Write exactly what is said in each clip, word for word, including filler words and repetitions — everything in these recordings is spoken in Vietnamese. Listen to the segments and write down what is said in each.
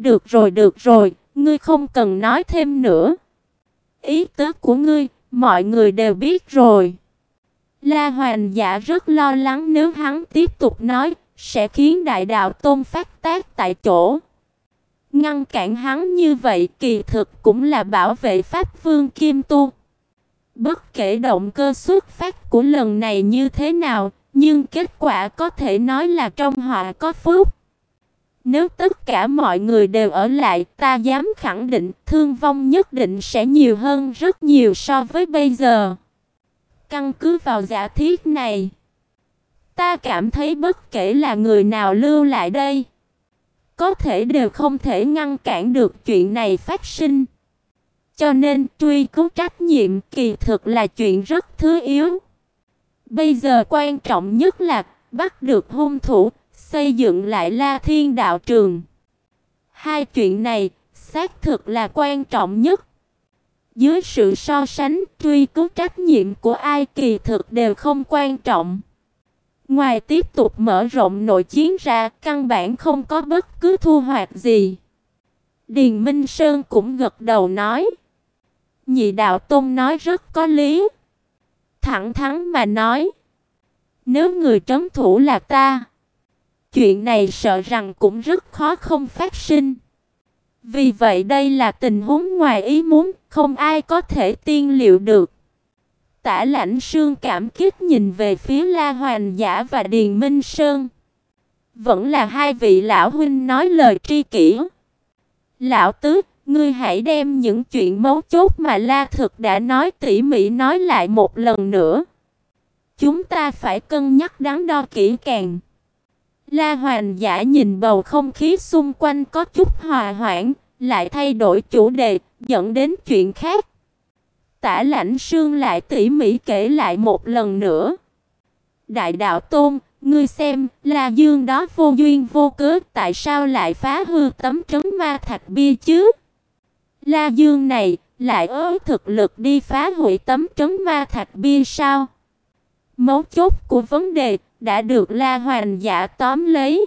Được rồi, được rồi, ngươi không cần nói thêm nữa. Ý tứ của ngươi, mọi người đều biết rồi. La Hoàng Giả rất lo lắng nếu hắn tiếp tục nói, sẽ khiến Đại Đạo Tôn phát tác tại chỗ. Ngăn cản hắn như vậy kỳ thực cũng là bảo vệ Pháp Vương Kim Tu. Bất kể động cơ xuất phát của lần này như thế nào, nhưng kết quả có thể nói là trong họa có phúc. Nếu tất cả mọi người đều ở lại, ta dám khẳng định thương vong nhất định sẽ nhiều hơn rất nhiều so với bây giờ. Căn cứ vào giả thiết này, ta cảm thấy bất kể là người nào lưu lại đây, có thể đều không thể ngăn cản được chuyện này phát sinh. Cho nên truy cứu trách nhiệm kỳ thực là chuyện rất thứ yếu. Bây giờ quan trọng nhất là bắt được hung thủ, xây dựng lại La Thiên đạo trường. Hai chuyện này xác thực là quan trọng nhất. Dưới sự so sánh, truy cứu trách nhiệm của ai kỳ thực đều không quan trọng. Ngoài tiếp tục mở rộng nội chiến ra, căn bản không có bất cứ thu hoạch gì. Điền Minh Sơn cũng gật đầu nói. Nhị đạo tôn nói rất có lý. Thẳng thắn mà nói, nếu người trấn thủ là ta, chuyện này sợ rằng cũng rất khó không phát sinh. Vì vậy đây là tình huống ngoài ý muốn, không ai có thể tiên liệu được. Tả Lãnh Sương cảm kích nhìn về phía La Hoàng Giả và Điền Minh Sơn. Vẫn là hai vị lão huynh nói lời tri kỷ. Lão tứ, ngươi hãy đem những chuyện mấu chốt mà La Thực đã nói tỉ mỉ nói lại một lần nữa. Chúng ta phải cân nhắc đắn đo kỹ càng. La Hoàng Giả nhìn bầu không khí xung quanh có chút hòa hoãn, lại thay đổi chủ đề, dẫn đến chuyện khác. Tả Lãnh Sương lại tỉ mỉ kể lại một lần nữa. Đại đạo tôn, ngươi xem, La Dương đó vô duyên vô cớ, tại sao lại phá hư tấm trấn ma thạch bia chứ? La Dương này lại ớ thực lực đi phá hủy tấm trấn ma thạch bia sao? Mấu chốt của vấn đề đã được La Hoàng Giả tóm lấy.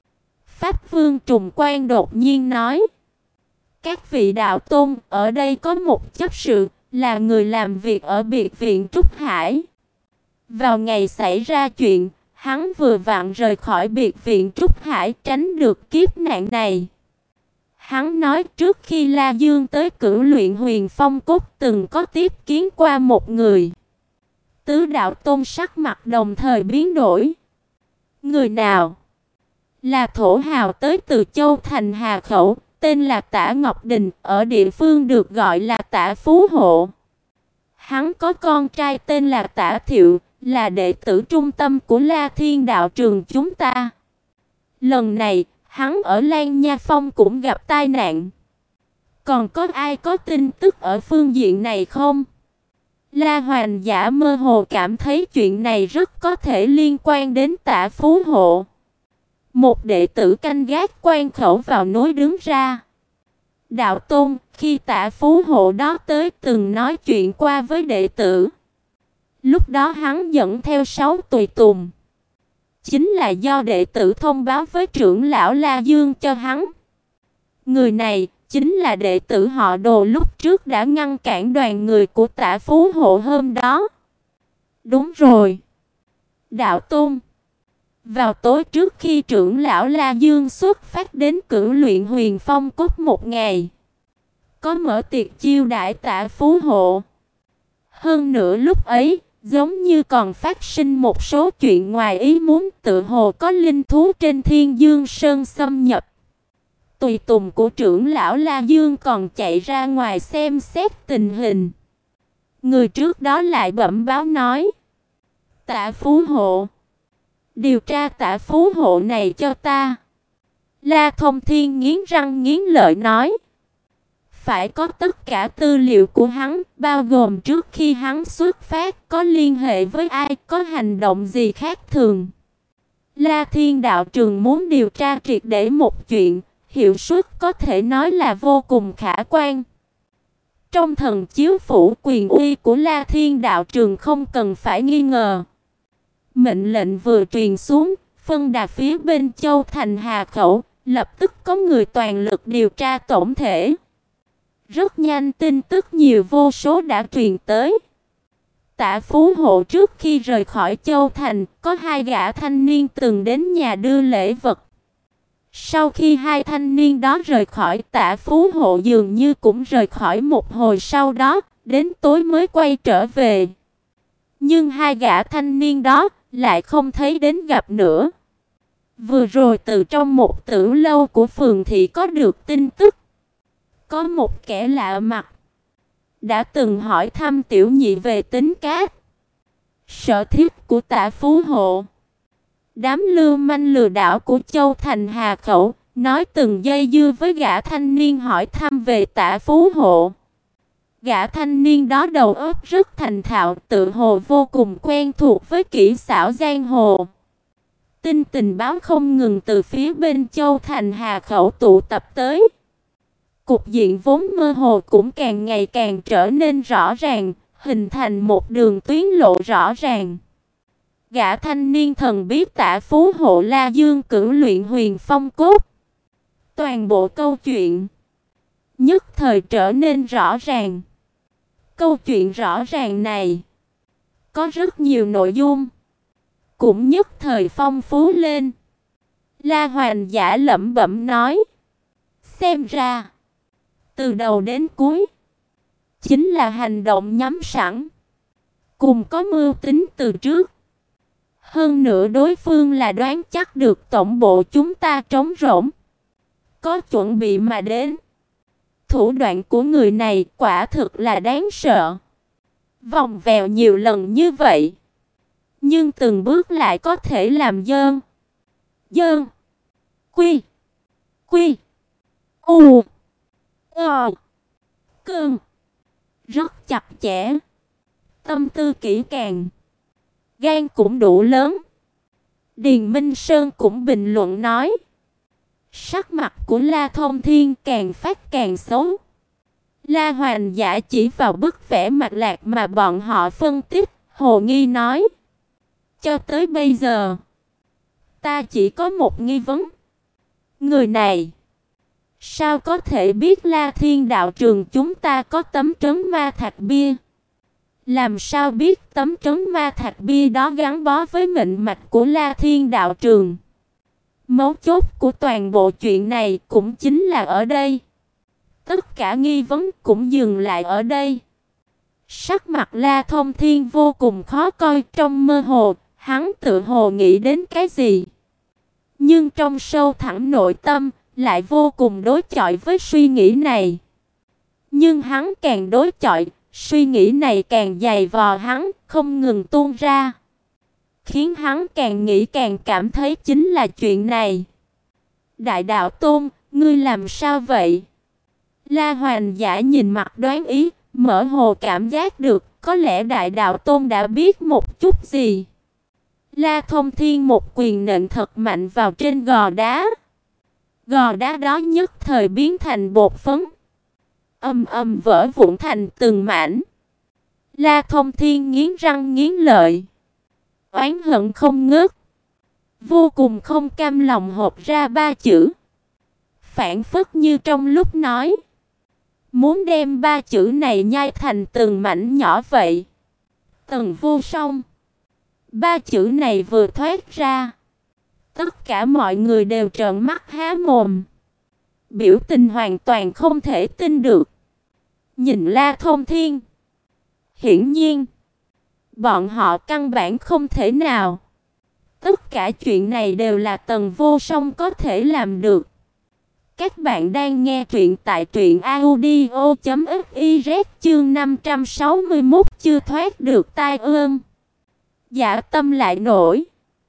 Pháp Vương Trùng Quan đột nhiên nói: các vị đạo tôn, ở đây có một chấp sự, là người làm việc ở biệt viện Trúc Hải. Vào ngày xảy ra chuyện, hắn vừa vặn rời khỏi biệt viện Trúc Hải tránh được kiếp nạn này. Hắn nói trước khi La Dương tới Cửu Luyện Huyền Phong Cốt từng có tiếp kiến qua một người. Tứ đạo tôn sắc mặt đồng thời biến đổi. Người nào? Là thổ hào tới từ Châu Thành Hà Khẩu, tên là Tả Ngọc Đình, ở địa phương được gọi là Tả Phú Hộ. Hắn có con trai tên là Tả Thiệu, là đệ tử trung tâm của La Thiên đạo trường chúng ta. Lần này, hắn ở Lan Nha Phong cũng gặp tai nạn. Còn có ai có tin tức ở phương diện này không? La Hoàng Giả mơ hồ cảm thấy chuyện này rất có thể liên quan đến Tả Phú Hộ. Một đệ tử canh gác quan khẩu vào núi đứng ra. Đạo tôn, khi Tả Phú Hộ đó tới từng nói chuyện qua với đệ tử. Lúc đó hắn dẫn theo sáu tùy tùng. Chính là do đệ tử thông báo với trưởng lão La Dương cho hắn. Người này chính là đệ tử họ Đồ lúc trước đã ngăn cản đoàn người của Tả Phú Hộ hôm đó. Đúng rồi. Đạo tôn. Vào tối trước khi trưởng lão La Dương xuất phát đến Cửu Luyện Huyền Phong Cốt một ngày, có mở tiệc chiêu đãi Tả Phú Hộ. Hơn nữa lúc ấy, giống như còn phát sinh một số chuyện ngoài ý muốn, tự hồ có linh thú trên Thiên Dương Sơn xâm nhập. Tùy tùng của trưởng lão La Dương còn chạy ra ngoài xem xét tình hình. Người trước đó lại bẩm báo nói: Tả Phú Hộ, điều tra Tả Phú Hộ này cho ta. La Thông Thiên nghiến răng nghiến lợi nói: phải có tất cả tư liệu của hắn, bao gồm trước khi hắn xuất phát có liên hệ với ai, có hành động gì khác thường. La Thiên đạo trường muốn điều tra triệt để một chuyện, hiệu suất có thể nói là vô cùng khả quan. Trong thần chiếu phủ, quyền uy của La Thiên đạo trường không cần phải nghi ngờ. Mệnh lệnh vừa truyền xuống, phân đà phía bên Châu Thành Hà Khẩu, lập tức có người toàn lực điều tra tổng thể. Rất nhanh tin tức nhiều vô số đã truyền tới. Tạ Phú Hộ trước khi rời khỏi Châu Thành, có hai gã thanh niên từng đến nhà đưa lễ vật. Sau khi hai thanh niên đó rời khỏi, Tạ Phú Hộ dường như cũng rời khỏi một hồi sau đó, đến tối mới quay trở về. Nhưng hai gã thanh niên đó lại không thấy đến gặp nữa. Vừa rồi từ trong một tử lâu của phường thị có được tin tức. Có một kẻ lạ mặt đã từng hỏi thăm Tiểu Nhị về tính cách, sở thích của Tạ Phú Hộ. Đám lưu manh lừa đảo của Châu Thành Hà Khẩu nói từng dây dưa với gã thanh niên hỏi thăm về Tạ Phú Hộ. Gã thanh niên đó đầu óc rất thành thạo, tự hồ vô cùng quen thuộc với kỹ xảo giang hồ. Tin tình báo không ngừng từ phía bên Châu Thành Hà Khẩu tụ tập tới. Cục diện vốn mơ hồ cũng càng ngày càng trở nên rõ ràng, hình thành một đường tuyến lộ rõ ràng. Gã thanh niên thần biết Tạ Phú Hộ La Dương cử luyện huyền phong cốt. Toàn bộ câu chuyện nhất thời trở nên rõ ràng. Câu chuyện rõ ràng này có rất nhiều nội dung, cũng nhất thời phong phú lên. La Hoành Giả lẩm bẩm nói: xem ra từ đầu đến cuối chính là hành động nhắm sẵn, cùng có mưu tính từ trước. Hơn nữa đối phương là đoán chắc được tổng bộ chúng ta trống rỗng, có chuẩn bị mà đến. Thủ đoạn của người này quả thực là đáng sợ. Vòng vèo nhiều lần như vậy, nhưng từng bước lại có thể làm dơn dơn quy quy u ờ cơn rất chặt chẽ, tâm tư kỹ càng, gan cũng đủ lớn. Điền Minh Sơn cũng bình luận nói: sắc mặt của La Thông Thiên càng phát càng xấu. La Hoành Giả chỉ vào bức vẽ mạch lạc mà bọn họ phân tích, hồ nghi nói: cho tới bây giờ ta chỉ có một nghi vấn. Người này sao có thể biết La Thiên đạo trường chúng ta có tấm trấn ma thạch bia? Làm sao biết tấm trấn ma thạch bia đó gắn bó với mệnh mạch của La Thiên đạo trường? Mấu chốt của toàn bộ chuyện này cũng chính là ở đây. Tất cả nghi vấn cũng dừng lại ở đây. Sắc mặt La Thông Thiên vô cùng khó coi, trong mơ hồ, hắn tự hồ nghĩ đến cái gì. Nhưng trong sâu thẳm nội tâm, lại vô cùng đối chọi với suy nghĩ này. Nhưng hắn càng đối chọi, suy nghĩ này càng dày vò hắn, không ngừng tuôn ra. Khiến hắn càng nghĩ càng cảm thấy chính là chuyện này. Đại đạo Tôn, ngươi làm sao vậy? La Hoành Giả nhìn mặt đoán ý, mở hồ cảm giác được, có lẽ Đại đạo Tôn đã biết một chút gì. La Thông Thiên một quyền nện thật mạnh vào trên gò đá. Gò đá đó nhất thời biến thành bột phấn, ầm ầm vỡ vụn thành từng mảnh. La Thông Thiên nghiến răng nghiến lợi, oán hận không ngớt, vô cùng không cam lòng hộc ra ba chữ, phảng phất như trong lúc nói, muốn đem ba chữ này nhai thành từng mảnh nhỏ vậy. Tần Vô Song. Ba chữ này vừa thoát ra, tất cả mọi người đều trợn mắt há mồm, biểu tình hoàn toàn không thể tin được. Nhìn La Thông Thiên, hiển nhiên bọn họ căn bản không thể nào. Tất cả chuyện này đều là Tần Vô Song có thể làm được. Các bạn đang nghe truyện tại truyện audio chấm fiz, chương năm trăm sáu mươi mốt chưa thoát được tai ương. Dạ tâm lại nổi.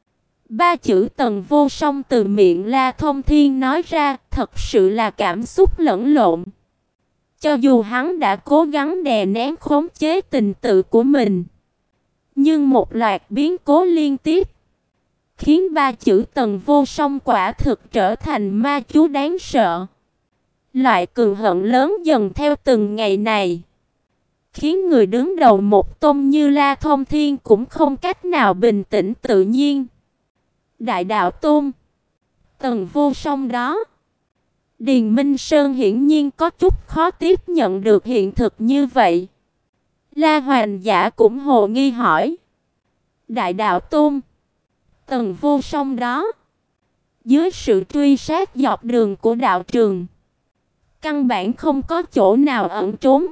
Ba chữ Tần Vô Song từ miệng La Thông Thiên nói ra, thật sự là cảm xúc lẫn lộn. Cho dù hắn đã cố gắng đè nén khống chế tình tự của mình, nhưng một loạt biến cố liên tiếp khiến ba chữ Tần Vô Song quả thực trở thành ma chú đáng sợ. Loại cừu hận lớn dần theo từng ngày này, khiến người đứng đầu một tôn như La Thông Thiên cũng không cách nào bình tĩnh tự nhiên. Đại đạo Tôn, Tần Vô Song đó. Điền Minh Sơn hiển nhiên có chút khó tiếp nhận được hiện thực như vậy. La Hoành Giả cũng hồ nghi hỏi. Đại đạo tôn, Tần Vô Song đó, dưới sự truy sát dọc đường của đạo trường, căn bản không có chỗ nào ẩn trốn.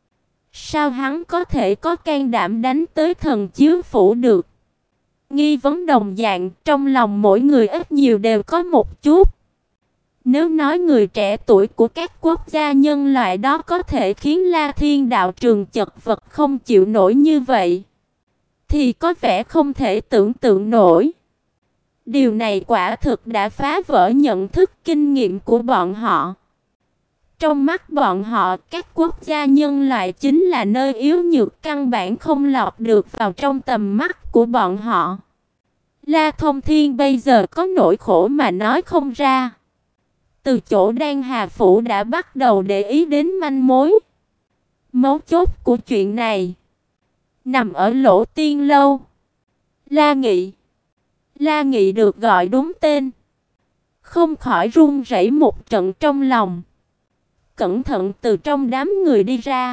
Sao hắn có thể có can đảm đánh tới thần chiếu phủ được? Nghi vấn đồng dạng trong lòng mỗi người ít nhiều đều có một chút. Nếu nói người trẻ tuổi của các quốc gia nhân loại đó có thể khiến La Thiên đạo trường chật vật không chịu nổi như vậy, thì có vẻ không thể tưởng tượng nổi. Điều này quả thực đã phá vỡ nhận thức kinh nghiệm của bọn họ. Trong mắt bọn họ, các quốc gia nhân loại chính là nơi yếu nhược căn bản không lọt được vào trong tầm mắt của bọn họ. La Thông Thiên bây giờ có nỗi khổ mà nói không ra. Từ chỗ Đan Hà Phủ đã bắt đầu để ý đến manh mối. Mấu chốt của chuyện này nằm ở Lỗ Tiên Lâu. La Nghị. La Nghị được gọi đúng tên, không khỏi run rẩy một trận trong lòng. Cẩn thận từ trong đám người đi ra,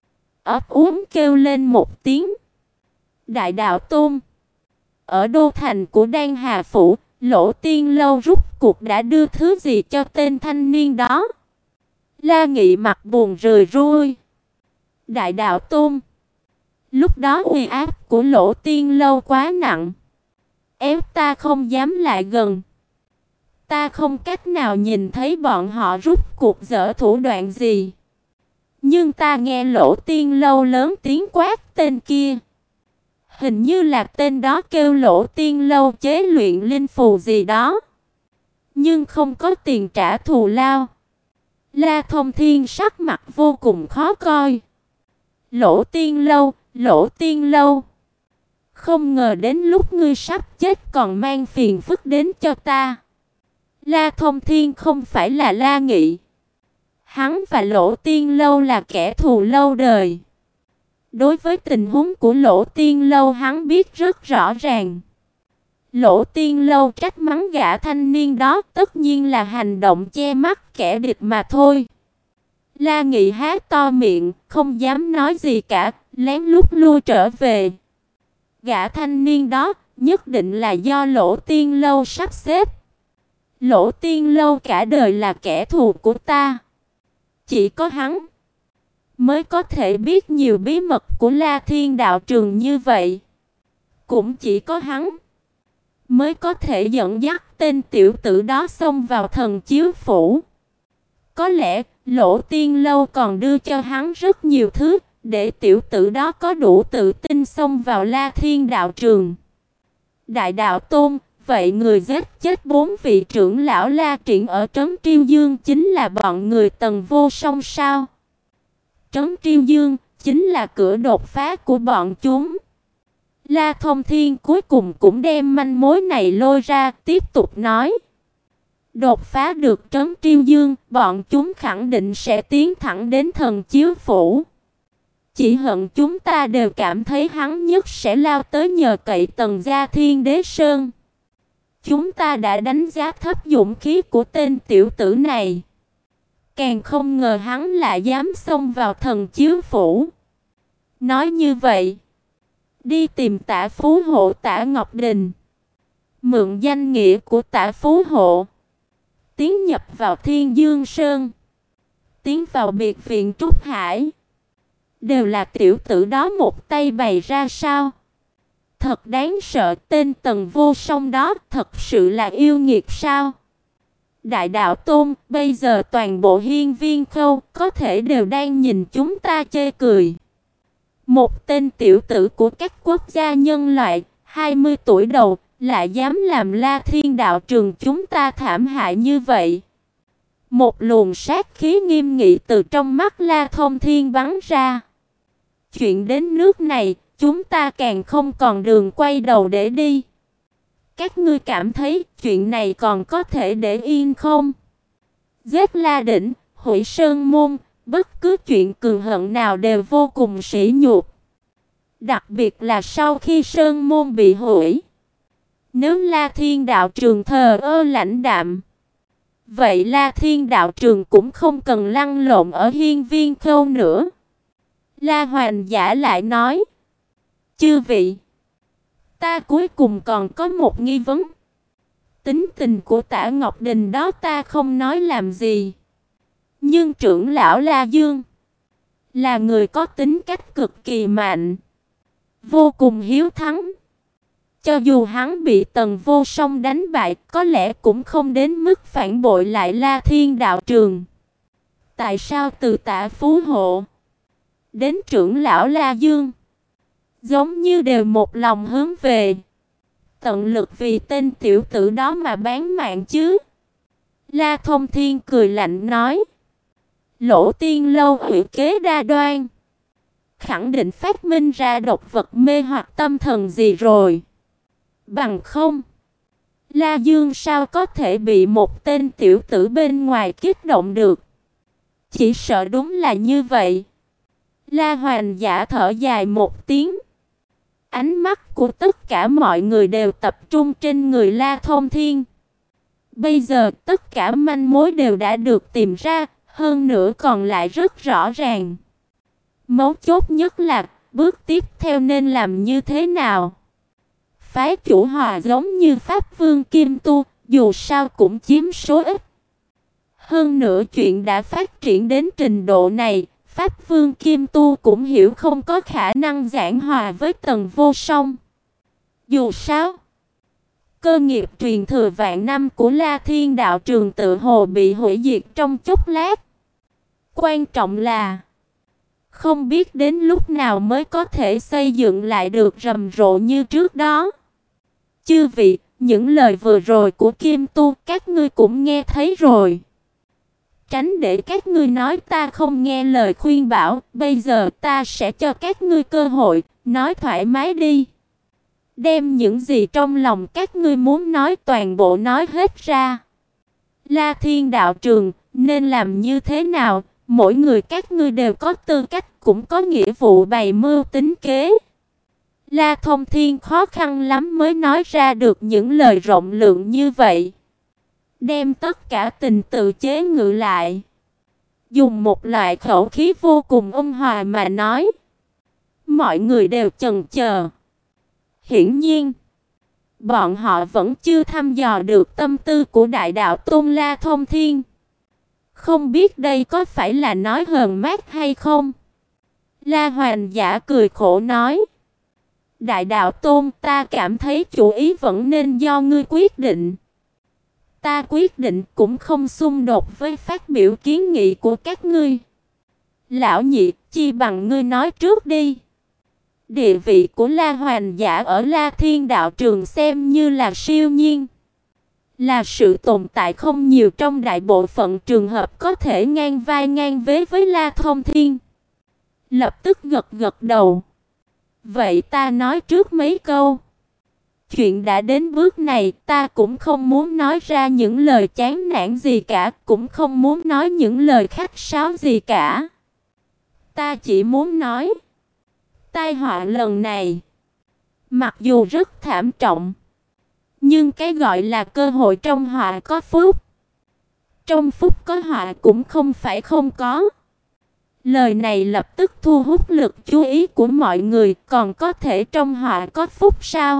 ấp úng kêu lên một tiếng. Đại đạo tôn, ở đô thành của Đan Hà Phủ, Lỗ Tiên Lâu rút cuộc đã đưa thứ gì cho tên thanh niên đó? La Nghị mặt buồn rười rui. Đại đạo tôn, lúc đó uy áp của Lỗ Tiên Lâu quá nặng, ép ta không dám lại gần. Ta không cách nào nhìn thấy bọn họ rút cuộc giở thủ đoạn gì. Nhưng ta nghe Lỗ Tiên Lâu lớn tiếng quát tên kia. Hình như là tên đó kêu Lỗ Tiên Lâu chế luyện linh phù gì đó, nhưng không có tiền trả thù lao. La Thông Thiên sắc mặt vô cùng khó coi. Lỗ Tiên Lâu, Lỗ Tiên Lâu, không ngờ đến lúc ngươi sắp chết còn mang phiền phức đến cho ta. La Thông Thiên không phải là La Nghị. Hắn và Lỗ Tiên Lâu là kẻ thù lâu đời. Đối với tình huống của Lỗ Tiên Lâu hắn biết rất rõ ràng. Lỗ Tiên Lâu trách mắng gã thanh niên đó tất nhiên là hành động che mắt kẻ địch mà thôi. La Nghị há to miệng, không dám nói gì cả, lén lút lui trở về. Gã thanh niên đó nhất định là do Lỗ Tiên Lâu sắp xếp. Lỗ Tiên Lâu cả đời là kẻ thù của ta. Chỉ có hắn mới có thể biết nhiều bí mật của La Thiên đạo trường như vậy. Cũng chỉ có hắn mới có thể dẫn dắt tên tiểu tử đó xông vào thần chiếu phủ. Có lẽ Lỗ Tiên Lâu còn đưa cho hắn rất nhiều thứ để tiểu tử đó có đủ tự tin xông vào La Thiên đạo trường. Đại đạo tôn, vậy người giết chết bốn vị trưởng lão La Triển ở trấn Triêu Dương chính là bọn người Tần Vô Song sao? Trấn Triêu Dương chính là cửa đột phá của bọn chúng. La Thông Thiên cuối cùng cũng đem manh mối này lôi ra, tiếp tục nói. Đột phá được trấn Triêu Dương, bọn chúng khẳng định sẽ tiến thẳng đến thần chiếu phủ. Chỉ hận chúng ta đều cảm thấy hắn nhất sẽ lao tới nhờ cậy Tần gia Thiên Đế Sơn. Chúng ta đã đánh giá thấp dũng khí của tên tiểu tử này. Càng không ngờ hắn lại dám xông vào thần chiếu phủ. Nói như vậy, đi tìm Tả Phú Hộ Tả Ngọc Đình, mượn danh nghĩa của Tả Phú Hộ, tiến nhập vào Thiên Dương Sơn, tiến vào biệt viện Trúc Hải, đều là tiểu tử đó một tay bày ra sao? Thật đáng sợ, tên Tần Vô Song đó thật sự là yêu nghiệt sao? Đại đạo tôn, bây giờ toàn bộ hiên viên khâu có thể đều đang nhìn chúng ta chê cười. Một tên tiểu tử của các quốc gia nhân loại, hai mươi tuổi đầu, lại dám làm La Thiên đạo trường chúng ta thảm hại như vậy. Một luồng sát khí nghiêm nghị từ trong mắt La Thông Thiên bắn ra. Chuyện đến nước này, chúng ta càng không còn đường quay đầu để đi. Các ngươi cảm thấy chuyện này còn có thể để yên không? Giết La Đỉnh, hủy Sơn Môn, bất cứ chuyện cường hận nào đều vô cùng sỉ nhục. Đặc biệt là sau khi Sơn Môn bị hủy, Nếu La Thiên đạo trường thờ ơ lãnh đạm, vậy La Thiên đạo trường cũng không cần lăn lộn ở hiên viên khâu nữa. La Hoành Giả lại nói: Chư vị, ta cuối cùng còn có một nghi vấn. Tính tình của Tả Ngọc Đình đó ta không nói làm gì, nhưng trưởng lão La Dương là người có tính cách cực kỳ mạnh, vô cùng hiếu thắng. Cho dù hắn bị Tần Vô Song đánh bại, có lẽ cũng không đến mức phản bội lại La Thiên đạo trường. Tại sao từ Tả Phú Hộ đến trưởng lão La Dương, giống như đều một lòng hướng về, tận lực vì tên tiểu tử đó mà bán mạng chứ? La Thông Thiên cười lạnh nói: Lỗ Tiên Lâu ủy kế đa đoan, khẳng định phát minh ra độc vật mê hoặc tâm thần gì rồi. Bằng không, La Dương sao có thể bị một tên tiểu tử bên ngoài kích động được? Chỉ sợ đúng là như vậy. La Hoành Giả thở dài một tiếng. Ánh mắt của tất cả mọi người đều tập trung trên người La Thông Thiên. Bây giờ tất cả manh mối đều đã được tìm ra, hơn nữa còn lại rất rõ ràng. Mấu chốt nhất là bước tiếp theo nên làm như thế nào? Phái chủ Hòa giống như Pháp Vương Kim Tu, dù sao cũng chiếm số ít. Hơn nữa chuyện đã phát triển đến trình độ này, Pháp Vương Kim Tu cũng hiểu không có khả năng giảng hòa với Tần Vô Song. Dù sao, cơ nghiệp truyền thừa vạn năm của La Thiên đạo trường tự hồ bị hủy diệt trong chốc lát. Quan trọng là không biết đến lúc nào mới có thể xây dựng lại được rầm rộ như trước đó. Chư vị, những lời vừa rồi của Kim Tu các ngươi cũng nghe thấy rồi. Tránh để các ngươi nói ta không nghe lời khuyên bảo, bây giờ ta sẽ cho các ngươi cơ hội, nói thoải mái đi. Đem những gì trong lòng các ngươi muốn nói toàn bộ nói hết ra. La Thiên đạo trường, nên làm như thế nào? Mỗi người các ngươi đều có tư cách, cũng có nghĩa vụ bày mưu tính kế. La Thông Thiên khó khăn lắm mới nói ra được những lời rộng lượng như vậy. Đem tất cả tình tự chế ngự lại, dùng một loại khẩu khí vô cùng ôn hòa mà nói. Mọi người đều chần chờ. Hiển nhiên, bọn họ vẫn chưa thăm dò được tâm tư của đại đạo tôn La Thông Thiên. Không biết đây có phải là nói hờn mát hay không? La Hoành Giả cười khổ nói: Đại đạo tôn, ta cảm thấy chủ ý vẫn nên do ngươi quyết định. Ta quyết định cũng không xung đột với phát biểu kiến nghị của các ngươi. Lão nhị, chi bằng ngươi nói trước đi. Địa vị của La Hoành Giả ở La Thiên đạo trường xem như là siêu nhiên, là sự tồn tại không nhiều trong đại bộ phận trường hợp có thể ngang vai ngang vế với La Thông Thiên. Lập tức gật gật đầu. Vậy ta nói trước mấy câu. Chuyện đã đến bước này, ta cũng không muốn nói ra những lời chán nản gì cả, cũng không muốn nói những lời khách sáo gì cả. Ta chỉ muốn nói, tai họa lần này, mặc dù rất thảm trọng, nhưng cái gọi là cơ hội trong họa có phúc. Trong phúc có họa cũng không phải không có. Lời này lập tức thu hút lực chú ý của mọi người, còn có thể trong họa có phúc sao?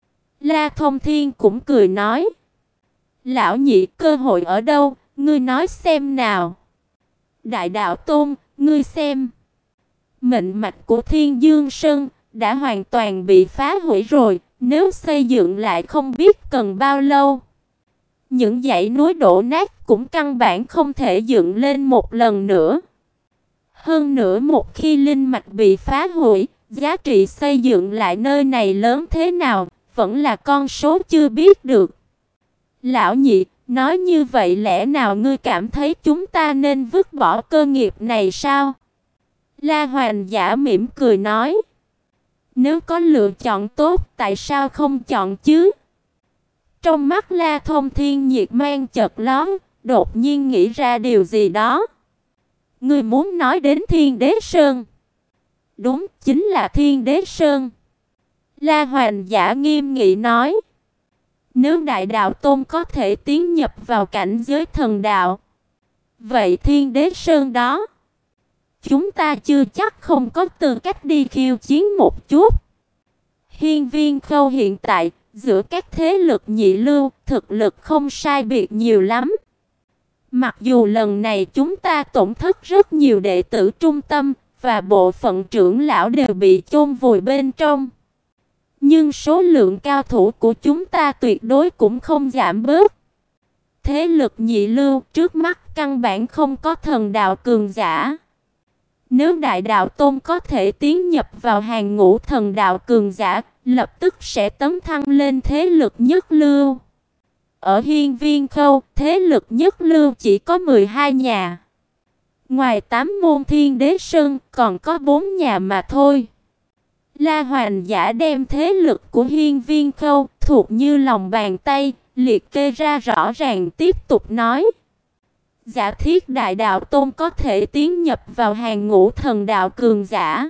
La Thông Thiên cũng cười nói: Lão nhị, cơ hội ở đâu, ngươi nói xem nào. Đại đạo tôn, ngươi xem. Mệnh mạch của Thiên Dương Sơn đã hoàn toàn bị phá hủy rồi, nếu xây dựng lại không biết cần bao lâu. Những dãy núi đổ nát cũng căn bản không thể dựng lên một lần nữa. Hơn nữa một khi linh mạch bị phá hủy, giá trị xây dựng lại nơi này lớn thế nào, vẫn là con số chưa biết được. Lão nhị, nói như vậy lẽ nào ngươi cảm thấy chúng ta nên vứt bỏ cơ nghiệp này sao? La Hoành Giả mỉm cười nói: Nếu có lựa chọn tốt, tại sao không chọn chứ? Trong mắt La Thông Thiên nhiệt mang chợt lóe, đột nhiên nghĩ ra điều gì đó. Ngươi muốn nói đến Thiên Đế Sơn? Đúng, chính là Thiên Đế Sơn. La Hoành Giả nghiêm nghị nói: Nếu Đại Đạo Tôn có thể tiến nhập vào cảnh giới thần đạo, vậy Thiên Đế Sơn đó, chúng ta chưa chắc không có tư cách đi khiêu chiến một chút. Hiên Viên Khâu hiện tại, giữa các thế lực nhị lưu, thực lực không sai biệt nhiều lắm. Mặc dù lần này chúng ta tổn thất rất nhiều đệ tử trung tâm, và bộ phận trưởng lão đều bị chôn vùi bên trong, nhưng số lượng cao thủ của chúng ta tuyệt đối cũng không giảm bớt. Thế lực nhị lưu trước mắt căn bản không có thần đạo cường giả. Nếu Đại Đạo Tôn có thể tiến nhập vào hàng ngũ thần đạo cường giả, lập tức sẽ tấn thăng lên thế lực nhất lưu. Ở Hiên Viên Khâu, thế lực nhất lưu chỉ có mười hai nhà. Ngoài tám môn Thiên Đế Sơn, còn có bốn nhà mà thôi. La Hoành Giả đem thế lực của Hiên Viên Khâu thuộc như lòng bàn tay, liệt kê ra rõ ràng, tiếp tục nói: giả thiết Đại Đạo Tôn có thể tiến nhập vào hàng ngũ thần đạo cường giả,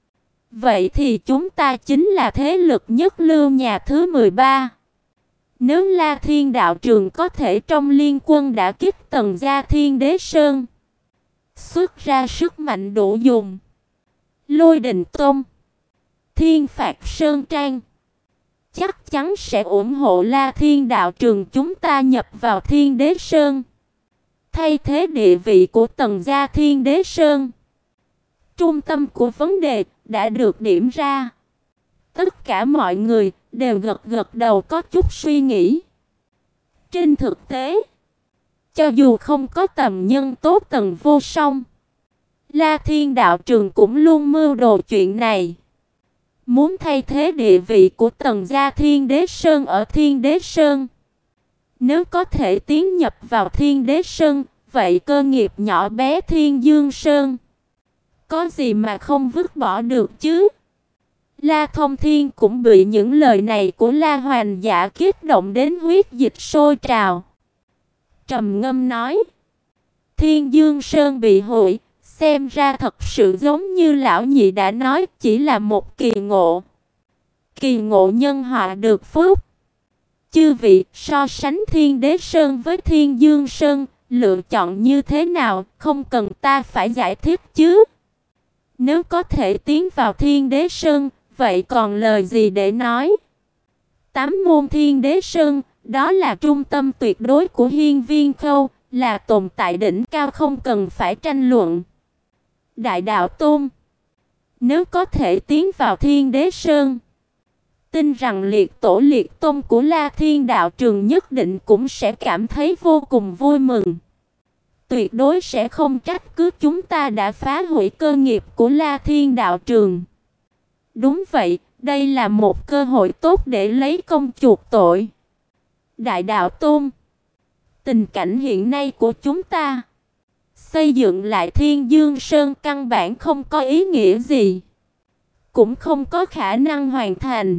vậy thì chúng ta chính là thế lực nhất lưu nhà thứ mười ba. Nếu La Thiên đạo trường có thể trong liên quân đả kích Tần gia Thiên Đế Sơn, xuất ra sức mạnh đủ dùng, Lôi Đình Tông, Thiên Phạt Sơn Trang chắc chắn sẽ ủng hộ La Thiên đạo trường chúng ta nhập vào Thiên Đế Sơn, thay thế địa vị của Tần gia Thiên Đế Sơn. Trung tâm của vấn đề đã được điểm ra. Tất cả mọi người đều gật gật đầu, có chút suy nghĩ. Trên thực tế, cho dù không có tầm nhân tốt Tần Vô Song, La Thiên đạo trường cũng luôn mưu đồ chuyện này, muốn thay thế địa vị của Tần gia Thiên Đế Sơn ở Thiên Đế Sơn. Nếu có thể tiến nhập vào Thiên Đế Sơn, vậy cơ nghiệp nhỏ bé Thiên Dương Sơn có gì mà không vứt bỏ được chứ? La Thông Thiên cũng bị những lời này của La Hoành Giả kích động đến huyết dịch sôi trào. Trầm ngâm nói: Thiên Dương Sơn bị hủy, xem ra thật sự giống như lão nhị đã nói, chỉ là một kỳ ngộ. Kỳ ngộ nhân họa được phúc. Chư vị, so sánh Thiên Đế Sơn với Thiên Dương Sơn, lựa chọn như thế nào, không cần ta phải giải thích chứ. Nếu có thể tiến vào Thiên Đế Sơn, vậy còn lời gì để nói? Tám môn Thiên Đế Sơn, đó là trung tâm tuyệt đối của Hiên Viên Khâu, là tồn tại đỉnh cao không cần phải tranh luận. Đại Đạo Tôn, nếu có thể tiến vào Thiên Đế Sơn, tin rằng liệt tổ liệt tôn của La Thiên đạo trường nhất định cũng sẽ cảm thấy vô cùng vui mừng. Tuyệt đối sẽ không trách cứ chúng ta đã phá hủy cơ nghiệp của La Thiên đạo trường. Đúng vậy, đây là một cơ hội tốt để lấy công chuộc tội. Đại Đạo Tôn, tình cảnh hiện nay của chúng ta, xây dựng lại Thiên Dương Sơn căn bản không có ý nghĩa gì, cũng không có khả năng hoàn thành.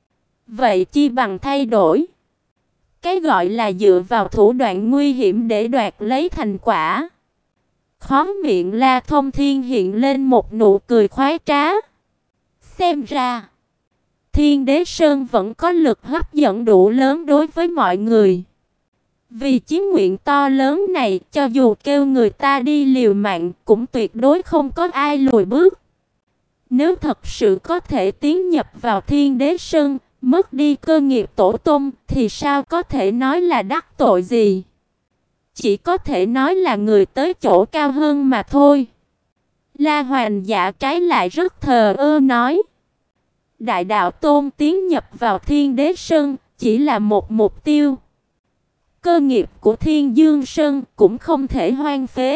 Vậy chi bằng thay đổi. Cái gọi là dựa vào thủ đoạn nguy hiểm để đoạt lấy thành quả. Khóe miệng La Thông Thiên hiện lên một nụ cười khoái trá. Xem ra, Thiên Đế Sơn vẫn có lực hấp dẫn đủ lớn đối với mọi người. Vì chí nguyện to lớn này, cho dù kêu người ta đi liều mạng, cũng tuyệt đối không có ai lùi bước. Nếu thật sự có thể tiến nhập vào Thiên Đế Sơn, mất đi cơ nghiệp tổ tông, thì sao có thể nói là đắc tội gì? Chỉ có thể nói là người tới chỗ cao hơn mà thôi. La Hoành Giả trái lại rất thờ ơ nói: Đại Đạo Tôn tiến nhập vào Thiên Đế Sơn chỉ là một mục tiêu. Cơ nghiệp của Thiên Dương Sơn cũng không thể hoang phế.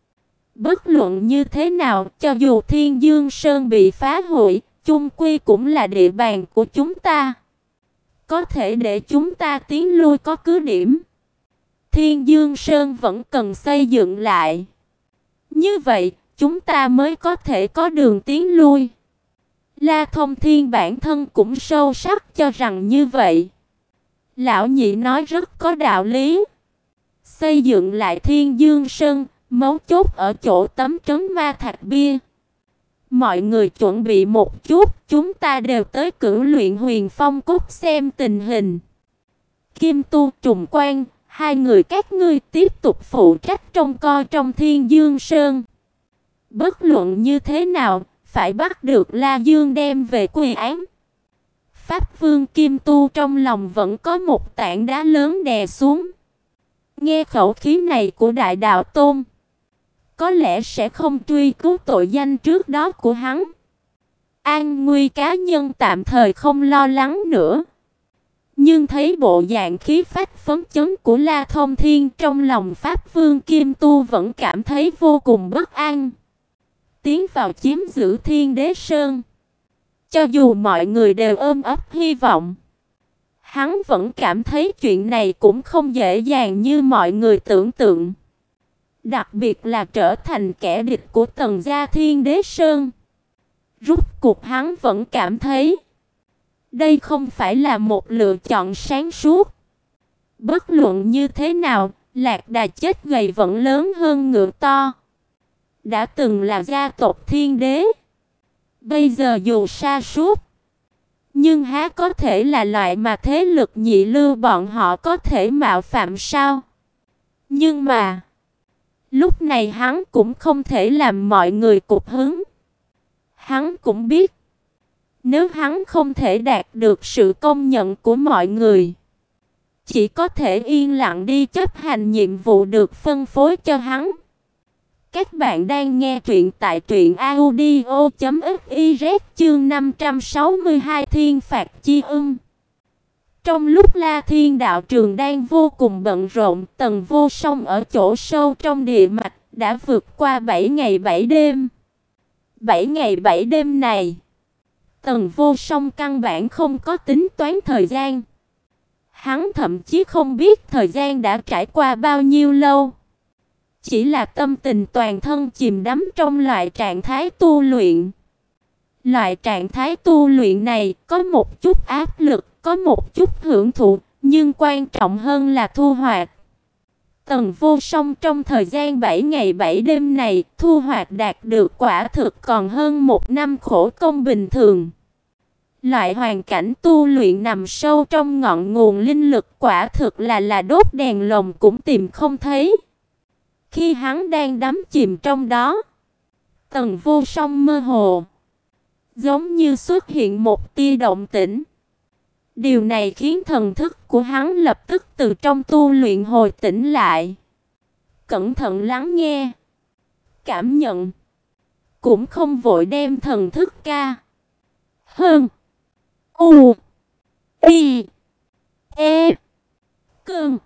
Bất luận như thế nào, cho dù Thiên Dương Sơn bị phá hủy, chung quy cũng là địa bàn của chúng ta. Có thể để chúng ta tiến lui có cứ điểm. Thiên Dương Sơn vẫn cần xây dựng lại. Như vậy, chúng ta mới có thể có đường tiến lui. La Thông Thiên bản thân cũng sâu sắc cho rằng như vậy. Lão nhị nói rất có đạo lý. Xây dựng lại Thiên Dương Sơn, mấu chốt ở chỗ tấm trấn ma thạch bia. Mọi người chuẩn bị một chút, chúng ta đều tới Cửu Luyện Huyền Phong Cốt xem tình hình. Kim Tu, Trùng Quan, hai người các ngươi tiếp tục phụ trách trông coi trong Thiên Dương Sơn. Bất luận như thế nào, phải bắt được La Dương đem về quy án. Pháp Vương Kim Tu trong lòng vẫn có một tảng đá lớn đè xuống. Nghe khẩu khí này của Đại Đạo Tôn, có lẽ sẽ không truy cứu tội danh trước đó của hắn. An nguy cá nhân tạm thời không lo lắng nữa. Nhưng thấy bộ dạng khí phách phấn chấn của La Thông Thiên, trong lòng Pháp Vương Kim Tu vẫn cảm thấy vô cùng bất an. Tiến vào chiếm giữ Thiên Đế Sơn, cho dù mọi người đều ôm ấp hy vọng, hắn vẫn cảm thấy chuyện này cũng không dễ dàng như mọi người tưởng tượng. Đặc biệt là trở thành kẻ địch của Tần gia Thiên Đế Sơn. Rốt cuộc hắn vẫn cảm thấy đây không phải là một lựa chọn sáng suốt. Bất luận như thế nào, Lạc Đà chết gầy vẫn lớn hơn ngựa to. Đã từng là gia tộc Thiên Đế, bây giờ dù sa sút, nhưng há có thể là loại mà thế lực nhị lưu bọn họ có thể mạo phạm sao? Nhưng mà lúc này hắn cũng không thể làm mọi người cục hứng. Hắn cũng biết, nếu hắn không thể đạt được sự công nhận của mọi người, chỉ có thể yên lặng đi chấp hành nhiệm vụ được phân phối cho hắn. Các bạn đang nghe truyện tại truyện audio chấm fiz, chương năm trăm sáu mươi hai Thiên phạt chi ưng. Trong lúc La Thiên đạo trường đang vô cùng bận rộn, Tần Vô Song ở chỗ sâu trong địa mạch đã vượt qua bảy ngày bảy đêm. bảy ngày bảy đêm này, Tần Vô Song căn bản không có tính toán thời gian. Hắn thậm chí không biết thời gian đã trải qua bao nhiêu lâu. Chỉ là tâm tình toàn thân chìm đắm trong loại trạng thái tu luyện. Loại trạng thái tu luyện này có một chút áp lực, có một chút hưởng thụ, nhưng quan trọng hơn là thu hoạch. Tần Vô Song trong thời gian bảy ngày bảy đêm này, thu hoạch đạt được quả thực còn hơn một năm khổ công bình thường. Loại hoàn cảnh tu luyện nằm sâu trong ngọn nguồn linh lực quả thực là là đốt đèn lồng cũng tìm không thấy. Khi hắn đang đắm chìm trong đó, Tần Vô Song mơ hồ, giống như xuất hiện một tia động tĩnh. Điều này khiến thần thức của hắn lập tức từ trong tu luyện hồi tỉnh lại. Cẩn thận lắng nghe, cảm nhận, cũng không vội đem thần thức ca. Hơn U I E Cơn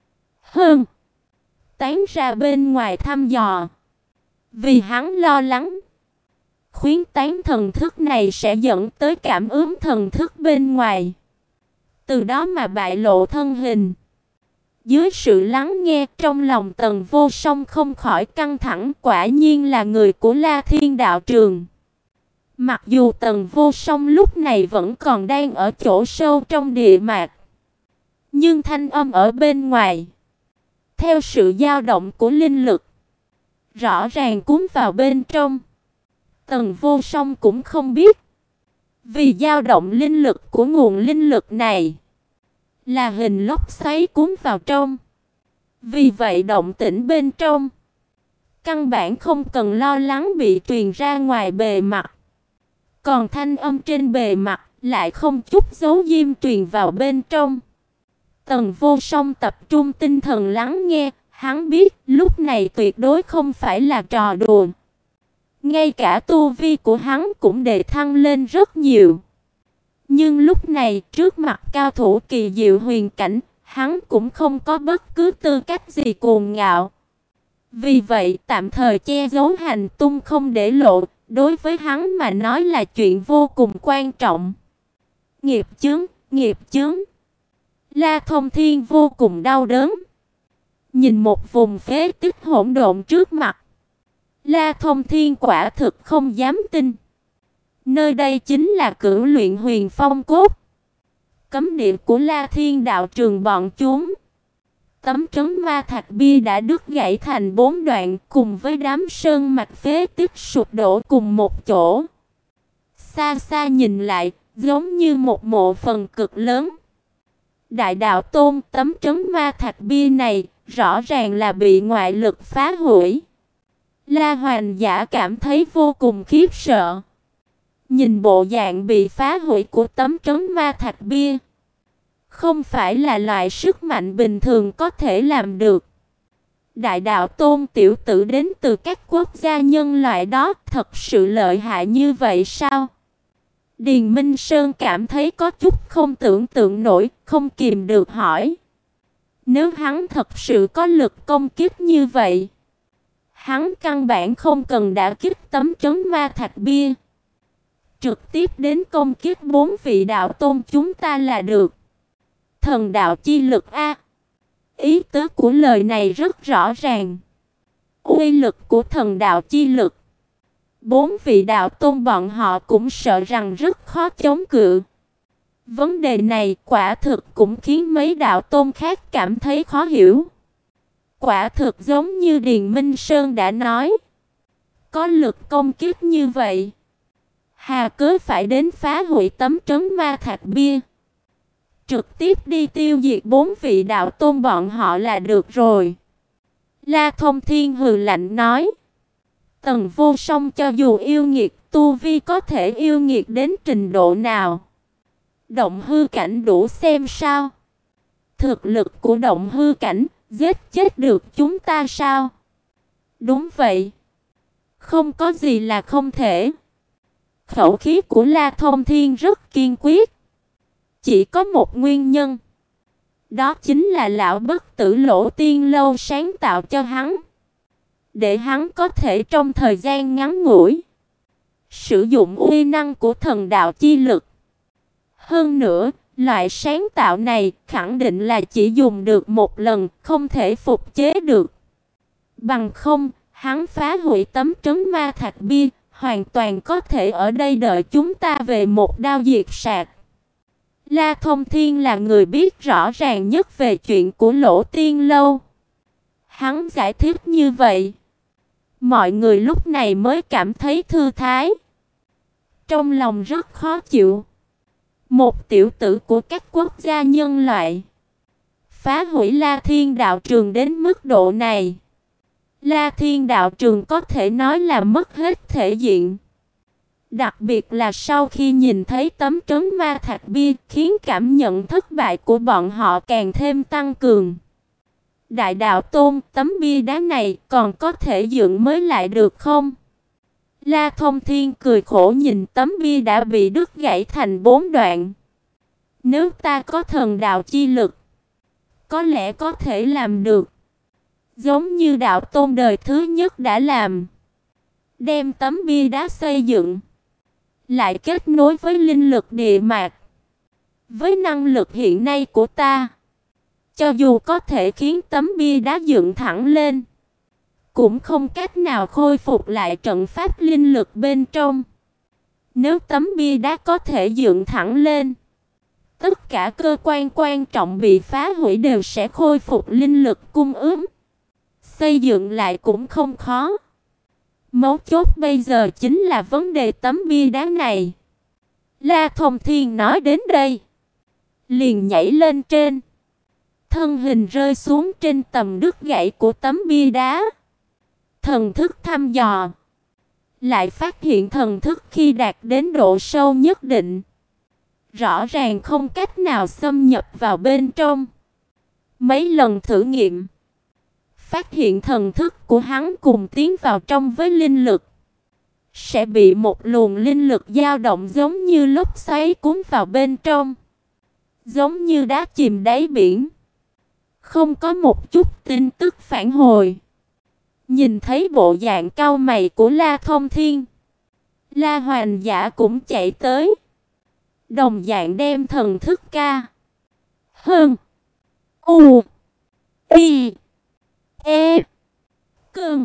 Hơn tán ra bên ngoài thăm dò. Vì hắn lo lắng, khuyến tán thần thức này sẽ dẫn tới cảm ứng thần thức bên ngoài, từ đó mà bại lộ thân hình. Dưới sự lắng nghe, trong lòng Tần Vô Song không khỏi căng thẳng, quả nhiên là người của La Thiên đạo trường. Mặc dù Tần Vô Song lúc này vẫn còn đang ở chỗ sâu trong địa mạch, nhưng thanh âm ở bên ngoài, theo sự dao động của linh lực, rõ ràng cuốn vào bên trong. Tần Vô Song cũng không biết, vì dao động linh lực của nguồn linh lực này là hình lốc xoáy cuốn vào trong. Vì vậy động tĩnh bên trong căn bản không cần lo lắng bị truyền ra ngoài bề mặt. Còn thanh âm trên bề mặt lại không chút giấu diêm truyền vào bên trong. Tần Vô Song tập trung tinh thần lắng nghe, hắn biết lúc này tuyệt đối không phải là trò đùa. Ngay cả tu vi của hắn cũng đề thăng lên rất nhiều. Nhưng lúc này trước mặt cao thủ kỳ diệu huyền cảnh, hắn cũng không có bất cứ tư cách gì cuồng ngạo. Vì vậy tạm thời che giấu hành tung không để lộ, đối với hắn mà nói là chuyện vô cùng quan trọng. Nghiệp chướng, nghiệp chướng. La Thông Thiên vô cùng đau đớn. Nhìn một vùng phế tích hỗn độn trước mặt, La Thông Thiên quả thực không dám tin. Nơi đây chính là Cửu Luyện Huyền Phong Cốt, cấm địa của La Thiên đạo trường bọn chúng. Tấm trấn ma thạch bia đã đứt gãy thành bốn đoạn, cùng với đám sơn mạch phế tích sụp đổ cùng một chỗ. Xa xa nhìn lại, giống như một mộ phần cực lớn. Đại đạo tôn, tấm trấn ma thạch bia này rõ ràng là bị ngoại lực phá hủy. La Hoành Giả cảm thấy vô cùng khiếp sợ. Nhìn bộ dạng bị phá hủy của tấm trấn ma thạch bia, không phải là loại sức mạnh bình thường có thể làm được. Đại đạo tôn tiểu tử đến từ các quốc gia nhân loại đó thật sự lợi hại như vậy sao? Điền Minh Sơn cảm thấy có chút không tưởng tượng nổi, không kìm được hỏi. Nếu hắn thật sự có lực công kích như vậy, hắn căn bản không cần đả kích tấm trấn ma thạch bia, trực tiếp đến công kích bốn vị đạo tôn chúng ta là được. Thần đạo chi lực a. Ý tứ của lời này rất rõ ràng. Uy lực của thần đạo chi lực, bốn vị đạo tôn bọn họ cũng sợ rằng rất khó chống cự. Vấn đề này quả thực cũng khiến mấy đạo tôn khác cảm thấy khó hiểu. Quả thực giống như Điền Minh Sơn đã nói, có lực công kích như vậy, hà cớ phải đến phá hủy tấm trấn ma thạch bia, trực tiếp đi tiêu diệt bốn vị đạo tôn bọn họ là được rồi. La Thông Thiên hừ lạnh nói, Tần Vô Song cho dù yêu nghiệt, tu vi có thể yêu nghiệt đến trình độ nào? Động hư cảnh đủ xem sao? Thực lực của động hư cảnh giết chết được chúng ta sao? Đúng vậy, không có gì là không thể. Khẩu khí của La Thông Thiên rất kiên quyết. Chỉ có một nguyên nhân, đó chính là lão bất tử Lỗ Tiên Lâu sáng tạo cho hắn, để hắn có thể trong thời gian ngắn ngủi sử dụng uy năng của thần đạo chi lực. Hơn nữa, loại sáng tạo này khẳng định là chỉ dùng được một lần, không thể phục chế được. Bằng không, hắn phá hủy tấm trấn ma thạch bia, hoàn toàn có thể ở đây đợi chúng ta về một đao diệt sạch. La Thông Thiên là người biết rõ ràng nhất về chuyện của Lỗ Tiên Lâu. Hắn giải thích như vậy, mọi người lúc này mới cảm thấy thư thái. Trong lòng rất khó chịu. Một tiểu tử của các quốc gia nhân loại phá hủy La Thiên đạo trường đến mức độ này, La Thiên đạo trường có thể nói là mất hết thể diện. Đặc biệt là sau khi nhìn thấy tấm trấn ma thạch bia, khiến cảm nhận thất bại của bọn họ càng thêm tăng cường. Đại đạo tôn, tấm bia đá này còn có thể dựng mới lại được không? La Thông Thiên cười khổ nhìn tấm bia đã bị đứt gãy thành bốn đoạn. Nếu ta có thần đạo chi lực, có lẽ có thể làm được. Giống như đạo tôn đời thứ nhất đã làm. Đem tấm bia đá xây dựng, lại kết nối với linh lực địa mạch. Với năng lực hiện nay của ta, cho dù có thể khiến tấm bia đá dựng thẳng lên, cũng không cách nào khôi phục lại trận pháp linh lực bên trong. Nếu tấm bia đá có thể dựng thẳng lên, tất cả cơ quan quan trọng bị phá hủy đều sẽ khôi phục linh lực cung ứng. Xây dựng lại cũng không khó. Mấu chốt bây giờ chính là vấn đề tấm bia đá này. La Thông Thiên nói đến đây, liền nhảy lên trên. Thân hình rơi xuống trên tầm đứt gãy của tấm bia đá. Thần thức thăm dò, lại phát hiện thần thức khi đạt đến độ sâu nhất định, rõ ràng không cách nào xâm nhập vào bên trong. Mấy lần thử nghiệm, phát hiện thần thức của hắn cùng tiến vào trong với linh lực, sẽ bị một luồng linh lực dao động giống như lốc xoáy cuốn vào bên trong, giống như đá chìm đáy biển, không có một chút tin tức phản hồi. Nhìn thấy bộ dạng cau mày của La Thông Thiên, La Hoành Giả cũng chạy tới, đồng dạng đem thần thức ca hơn u i e cơn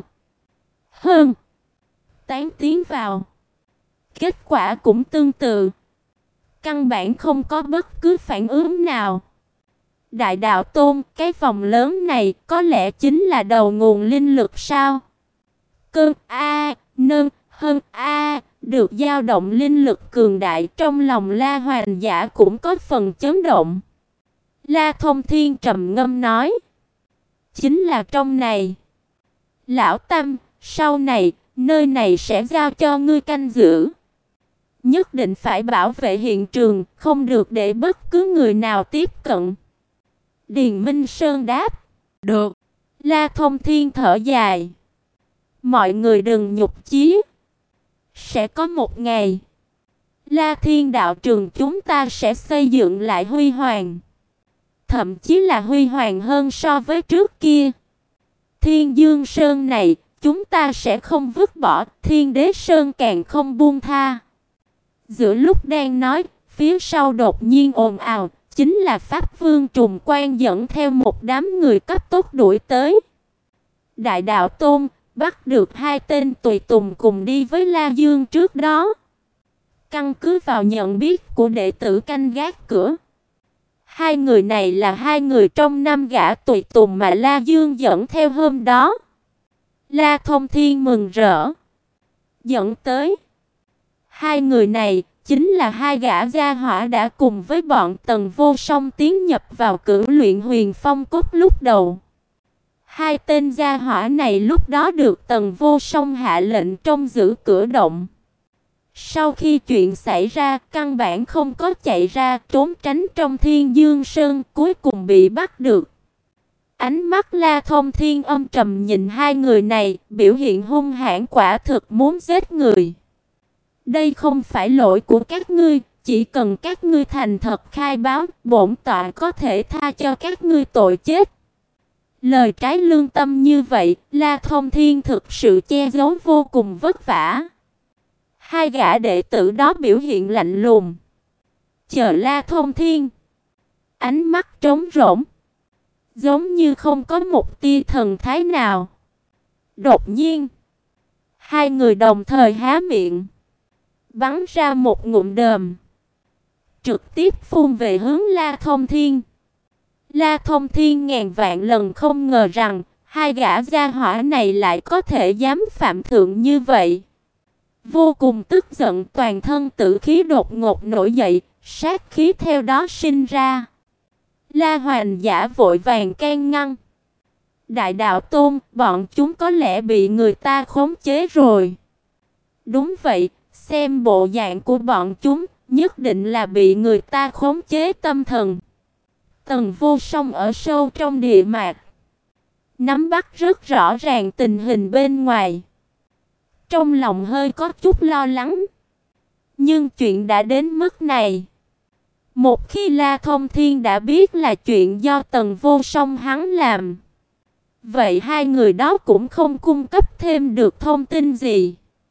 hơn tán tiến vào. Kết quả cũng tương tự, căn bản không có bất cứ phản ứng nào. Đại đạo tôn, cái vòng lớn này có lẽ chính là đầu nguồn linh lực sao? Cơn a nâng hơn a được dao động linh lực cường đại, trong lòng La Hoành Giả cũng có phần chấn động. La Thông Thiên trầm ngâm nói. Chính là trong này. Lão Tam, sau này, nơi này sẽ giao cho ngươi canh giữ. Nhất định phải bảo vệ hiện trường, không được để bất cứ người nào tiếp cận. Điền Minh Sơn đáp. Được. La Thông Thiên thở dài. Mọi người đừng nhục chí. Sẽ có một ngày, La Thiên đạo trường chúng ta sẽ xây dựng lại huy hoàng. Thậm chí là huy hoàng hơn so với trước kia. Thiên Dương Sơn này, chúng ta sẽ không vứt bỏ, Thiên Đế Sơn càng không buông tha. Giữa lúc đang nói, phía sau đột nhiên ồn ào, chính là Pháp Vương Trùng Quan dẫn theo một đám người cấp tốc đuổi tới. Đại đạo Tôn bắt được hai tên tùy tùng cùng đi với La Dương trước đó. Căn cứ vào nhận biết của đệ tử canh gác cửa, hai người này là hai người trong năm gã tùy tùng mà La Dương dẫn theo hôm đó. La Thông Thiên mừng rỡ. Dẫn tới. Hai người này chính là hai gã gia hỏa đã cùng với bọn Tần Vô Song tiến nhập vào cửu luyện huyền phong cốt lúc đầu. Hai tên gia hỏa này lúc đó được Tần Vô Song hạ lệnh trông giữ cửa động. Sau khi chuyện xảy ra, căn bản không có chạy ra trốn tránh trong Thiên Dương Sơn, cuối cùng bị bắt được. Ánh mắt La Thông Thiên âm trầm nhìn hai người này, biểu hiện hung hãn quả thực muốn giết người. Đây không phải lỗi của các ngươi, chỉ cần các ngươi thành thật khai báo, bổn tọa có thể tha cho các ngươi tội chết. Lời trái lương tâm như vậy, La Thông Thiên thực sự che giấu vô cùng vất vả. Hai gã đệ tử đó biểu hiện lạnh lùng, chờ La Thông Thiên. Ánh mắt trống rỗng, giống như không có một tia thần thái nào. Đột nhiên, hai người đồng thời há miệng, bắn ra một ngụm đờm, trực tiếp phun về hướng La Thông Thiên. La Thông Thiên ngàn vạn lần không ngờ rằng hai gã gia hỏa này lại có thể dám phạm thượng như vậy. Vô cùng tức giận, toàn thân tử khí đột ngột nổi dậy, sát khí theo đó sinh ra. La Hoành Giả vội vàng can ngăn. Đại đạo Tôn, bọn chúng có lẽ bị người ta khống chế rồi. Đúng vậy, xem bộ dạng của bọn chúng, nhất định là bị người ta khống chế tâm thần. Tần Vô Song ở sâu trong địa mạc, nắm bắt rất rõ ràng tình hình bên ngoài. Trong lòng hơi có chút lo lắng. Nhưng chuyện đã đến mức này. Một khi La Thông Thiên đã biết là chuyện do Tần Vô Song hắn làm, vậy hai người đó cũng không cung cấp thêm được thông tin gì.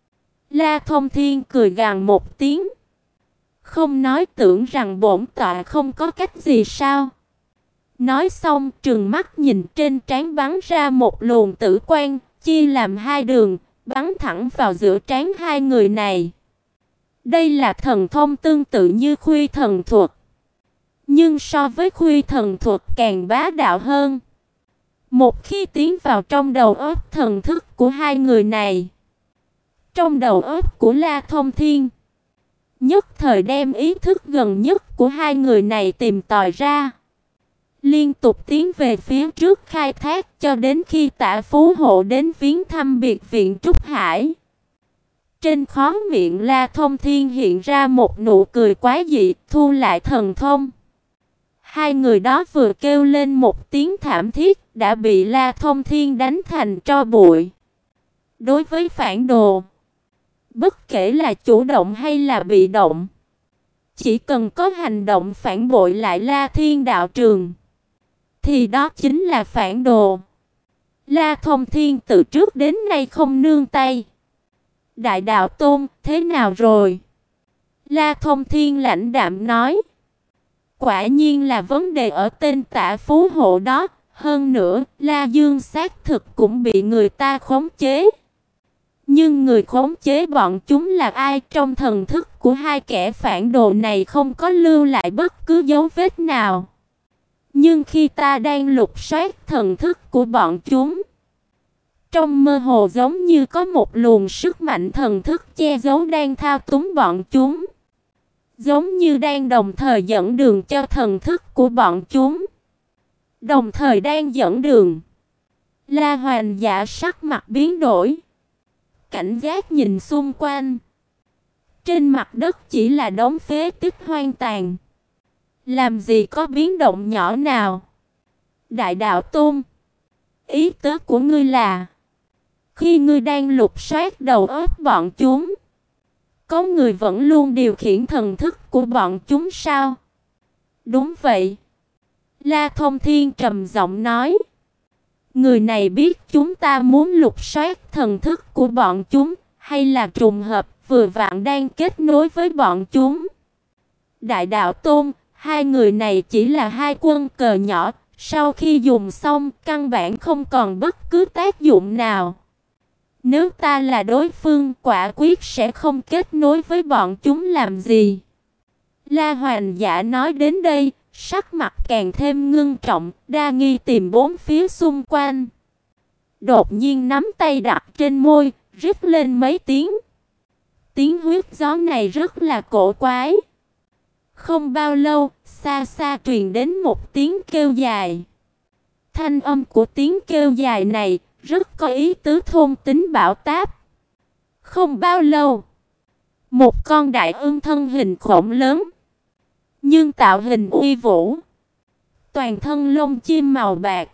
La Thông Thiên cười gằn một tiếng. Không nói tưởng rằng bổn tọa không có cách gì sao? Nói xong trừng mắt nhìn trên trán bắn ra một luồng tử quang, chia làm hai đường, bắn thẳng vào giữa trán hai người này. Đây là thần thông tương tự như Khuy Thần Thuật, nhưng so với Khuy Thần Thuật càng bá đạo hơn. Một khi tiến vào trong đầu óc thần thức của hai người này, trong đầu óc của La Thông Thiên, nhất thời đem ý thức gần nhất của hai người này tìm tòi ra, liên tục tiến về phía trước khai thác cho đến khi Tả Phú Hộ đến viếng thăm biệt viện Trúc Hải. Trên khóe miệng La Thông Thiên hiện ra một nụ cười quái dị, thu lại thần thông. Hai người đó vừa kêu lên một tiếng thảm thiết, đã bị La Thông Thiên đánh thành tro bụi. Đối với phản đồ, bất kể là chủ động hay là bị động, chỉ cần có hành động phản bội lại La Thiên đạo trường, thì đó chính là phản đồ. La Thông Thiên từ trước đến nay không nương tay. Đại đạo Tôn, thế nào rồi? La Thông Thiên lãnh đạm nói. Quả nhiên là vấn đề ở tên Tả Phú Hộ đó. Hơn nữa, La Dương xác thực cũng bị người ta khống chế. Nhưng người khống chế bọn chúng là ai? Trong thần thức của hai kẻ phản đồ này không có lưu lại bất cứ dấu vết nào. Nhưng khi ta đang lục soát thần thức của bọn chúng, trong mơ hồ giống như có một luồng sức mạnh thần thức che giấu đang thao túng bọn chúng. giống như đang đồng thời dẫn đường cho thần thức của bọn chúng. Đồng thời đang dẫn đường. La Hoành Dạ sắc mặt biến đổi, cảnh giác nhìn xung quanh. Trên mặt đất chỉ là đống phế tích hoang tàn, làm gì có biến động nhỏ nào. Đại đạo tôn, ý tứ của ngươi là khi ngươi đang lục soát đầu óc bọn chúng, có người vẫn luôn điều khiển thần thức của bọn chúng sao? Đúng vậy. La Thông Thiên trầm giọng nói. Người này biết chúng ta muốn lục soát thần thức của bọn chúng, hay là trùng hợp vừa vặn đang kết nối với bọn chúng? Đại đạo tôn, hai người này chỉ là hai quân cờ nhỏ, sau khi dùng xong căn bản không còn bất cứ tác dụng nào. Nếu ta là đối phương, quả quyết sẽ không kết nối với bọn chúng làm gì. La Hoành Dạ nói đến đây, sắc mặt càng thêm ngưng trọng, đa nghi tìm bốn phía xung quanh. Đột nhiên nắm tay đặt trên môi, rít lên mấy tiếng. Tiếng huyết gió này rất là cổ quái. Không bao lâu, xa xa truyền đến một tiếng kêu dài. Thanh âm của tiếng kêu dài này rất có ý tứ thôn tính bão táp. Không bao lâu, một con đại ưng thân hình khổng lớn, nhưng tạo hình uy vũ, toàn thân lông chim màu bạc,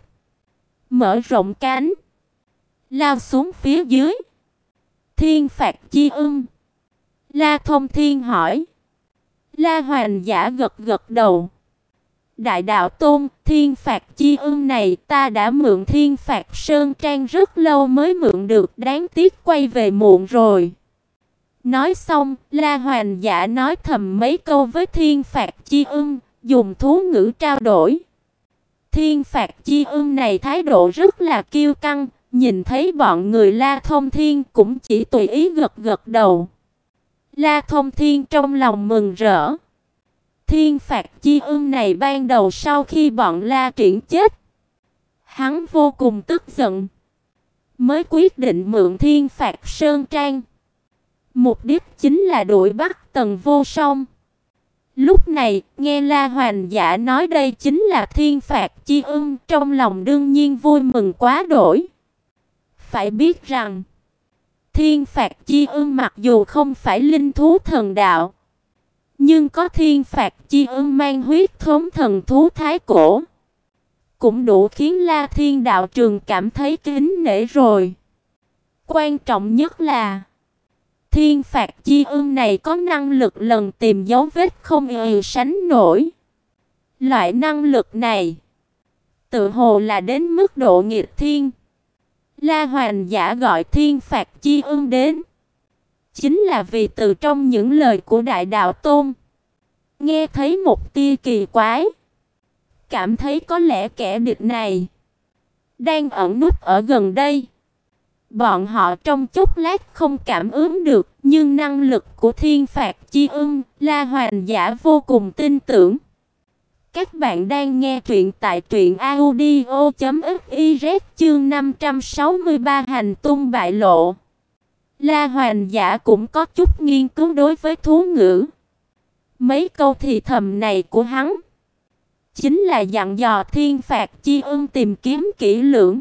mở rộng cánh, lao xuống phía dưới. Thiên phạt chi ưng? La Thông Thiên hỏi. La Hoành Giả gật gật đầu. Đại đạo tôn, thiên phạt chi ưng này ta đã mượn Thiên Phạt Sơn Trang rất lâu mới mượn được, đáng tiếc quay về muộn rồi. Nói xong, La Hoành Giả nói thầm mấy câu với Thiên Phạt chi ưng, dùng thú ngữ trao đổi. Thiên Phạt chi ưng này thái độ rất là kiêu căng, nhìn thấy bọn người La Thông Thiên cũng chỉ tùy ý gật gật đầu. La Thông Thiên trong lòng mừng rỡ. Thiên phạt chi ưng này ban đầu sau khi bọn La Triển chết, hắn vô cùng tức giận, mới quyết định mượn Thiên Phạt Sơn Trang. Mục đích chính là đuổi bắt Tần Vô Song. Lúc này, nghe La Hoành Giả nói đây chính là Thiên Phạt chi ưng, trong lòng đương nhiên vui mừng quá đỗi. Phải biết rằng, Thiên Phạt chi ưng mặc dù không phải linh thú thần đạo, nhưng có Thiên Phạt chi ưng mang huyết thống thần thú thái cổ, cũng đủ khiến La Thiên đạo trường cảm thấy kính nể rồi. Quan trọng nhất là Thiên Phạt chi ưng này có năng lực lần tìm dấu vết không gì sánh nổi. Loại năng lực này tự hồ là đến mức độ nghịch thiên. La Hoành Giả gọi Thiên Phạt chi ưng đến, chính là vì từ trong những lời của Đại Đạo Tôn nghe thấy một tia kỳ quái, cảm thấy có lẽ kẻ địch này đang ẩn núp ở gần đây. Bọn họ trong chốc lát không cảm ứng được, nhưng năng lực của Thiên Phạt chi ưng, La Hoành Giả vô cùng tin tưởng. Các bạn đang nghe truyện tại truyện audio chấm fiz chương năm trăm sáu mươi ba hành tung bại lộ. La Hoành Giả cũng có chút nghiên cứu đối với thú ngữ. Mấy câu thì thầm này của hắn chính là dặn dò Thiên Phạt chi ưng tìm kiếm kỹ lưỡng,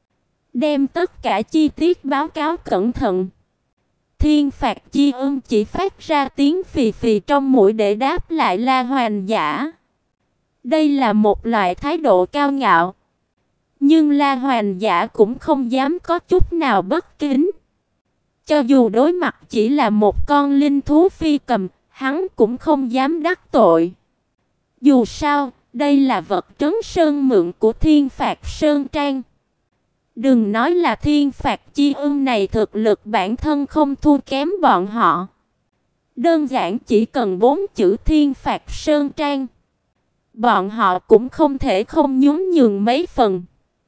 đem tất cả chi tiết báo cáo cẩn thận. Thiên Phạt chi ưng chỉ phát ra tiếng phì phì trong mũi để đáp lại La Hoành Giả. Đây là một loại thái độ cao ngạo, nhưng La Hoành Giả cũng không dám có chút nào bất kính. Cho dù đối mặt chỉ là một con linh thú phi cầm, hắn cũng không dám đắc tội. Dù sao, đây là vật trấn sơn mượn của Thiên Phạt Sơn Trang. Đừng nói là Thiên Phạt chi ưng này thực lực bản thân không thua kém bọn họ. Đơn giản chỉ cần bốn chữ Thiên Phạt Sơn Trang, bọn họ cũng không thể không nhún nhường mấy phần.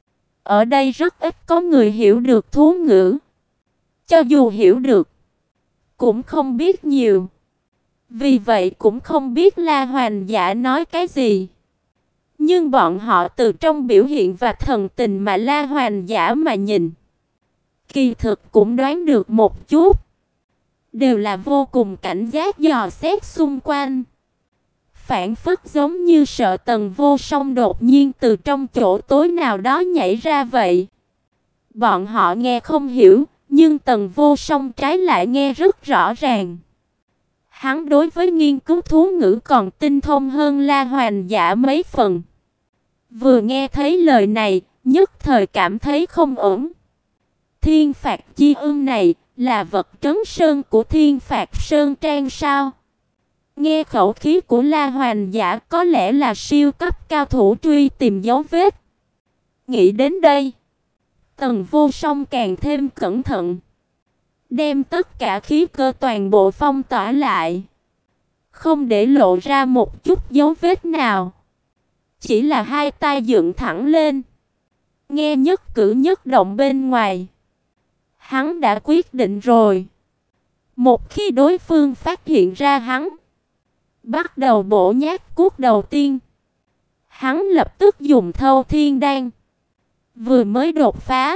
Ở đây rất ít có người hiểu được thú ngữ. Cho dù hiểu được, cũng không biết nhiều. Vì vậy cũng không biết La Hoành Giả nói cái gì. Nhưng bọn họ từ trong biểu hiện và thần tình mà La Hoành Giả mà nhìn, kỳ thực cũng đoán được một chút. đều là vô cùng cảnh giác dò xét xung quanh. Phản phất giống như sợ Tần Vô Song đột nhiên từ trong chỗ tối nào đó nhảy ra vậy. Bọn họ nghe không hiểu, nhưng Tần Vô Song trái lại nghe rất rõ ràng. Hắn đối với nghiên cứu thú ngữ còn tinh thông hơn La Hoành Giả mấy phần. Vừa nghe thấy lời này, nhất thời cảm thấy không ổn. Thiên Phạt Chi Ưng này là vật trấn sơn của Thiên Phạt Sơn Trang sao? Nghe khẩu khí của La Hoành Giả có lẽ là siêu cấp cao thủ truy tìm dấu vết. Nghĩ đến đây, Tần Vô Song càng thêm cẩn thận, đem tất cả khí cơ toàn bộ phong tỏa lại, không để lộ ra một chút dấu vết nào. Chỉ là hai tay dựng thẳng lên, nghe nhất cử nhất động bên ngoài. Hắn đã quyết định rồi. Một khi đối phương phát hiện ra hắn, bắt đầu bổ nhát cuốc đầu tiên, hắn lập tức dùng Thâu Thiên Đan. Vừa mới đột phá,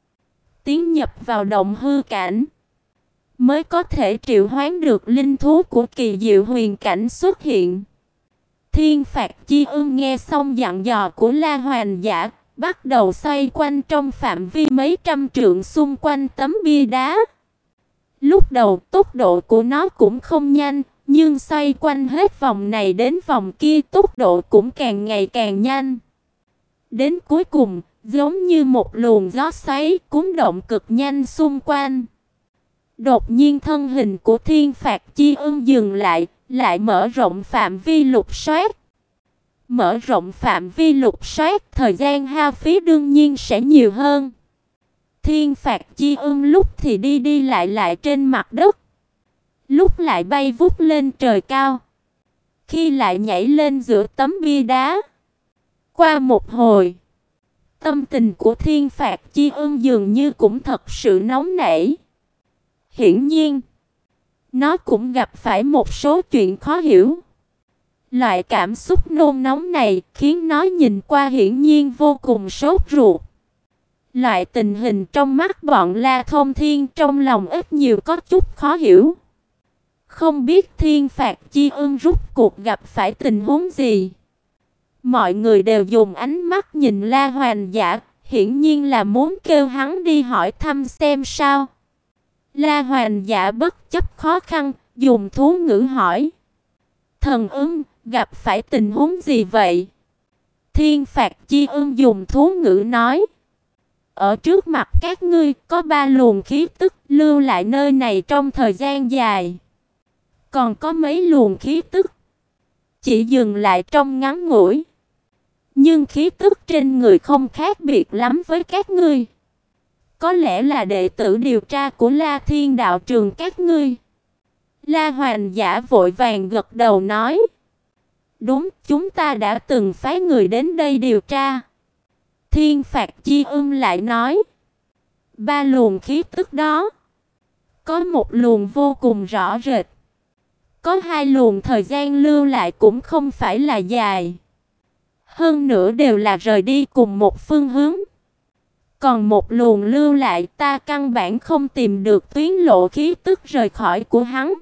tiến nhập vào động hư cảnh, mới có thể triệu hoán được linh thú của kỳ diệu huyền cảnh xuất hiện. Thiên Phạt Chi Ưng nghe xong dặn dò của La Hoành Giả, bắt đầu xoay quanh trong phạm vi mấy trăm trượng xung quanh tấm bia đá. Lúc đầu tốc độ của nó cũng không nhanh, nhưng xoay quanh hết vòng này đến vòng kia tốc độ cũng càng ngày càng nhanh. Đến cuối cùng, giống như một luồng gió xoáy cuốn động cực nhanh xung quanh. Đột nhiên thân hình của Thiên Phạt Chi Ưng dừng lại, lại mở rộng phạm vi lục soát. Mở rộng phạm vi lục soát, thời gian hao phí đương nhiên sẽ nhiều hơn. Thiên Phạt Chi Ưng lúc thì đi đi lại lại trên mặt đất, lúc lại bay vút lên trời cao, khi lại nhảy lên giữa tấm bia đá. Qua một hồi, tâm tình của Thiên Phạt Chi Ưng dường như cũng thật sự nóng nảy. Hiển nhiên, nó cũng gặp phải một số chuyện khó hiểu. Loại cảm xúc nôn nóng này khiến nó nhìn qua hiển nhiên vô cùng sốt ruột. Loại tình hình trong mắt bọn La Thông Thiên trong lòng ít nhiều có chút khó hiểu. Không biết Thiên Phạt Chi Ưng rút cuộc gặp phải tình huống gì. Mọi người đều dùng ánh mắt nhìn La Hoành Giả, hiển nhiên là muốn kêu hắn đi hỏi thăm xem sao. La Hoành Giả bất chấp khó khăn, dùng thú ngữ hỏi: "Thần ưng, gặp phải tình huống gì vậy?" Thiên Phạt Chi Ưng dùng thú ngữ nói: "Ở trước mặt các ngươi có ba luồng khí tức lưu lại nơi này trong thời gian dài. Còn có mấy luồng khí tức chỉ dừng lại trong ngắn ngủi. Nhưng khí tức trên người không khác biệt lắm với các ngươi. Có lẽ là đệ tử điều tra của La Thiên đạo trường các ngươi." La Hoành Giả vội vàng gật đầu nói: "Đúng, chúng ta đã từng phái người đến đây điều tra." Thiên Phạt Chi Ưng lại nói: "Ba luồng khí tức đó, có một luồng vô cùng rõ rệt, có hai luồng thời gian lưu lại cũng không phải là dài. Hơn nữa đều là rời đi cùng một phương hướng. Còn một luồng lưu lại ta căn bản không tìm được tuyến lộ khí tức rời khỏi của hắn.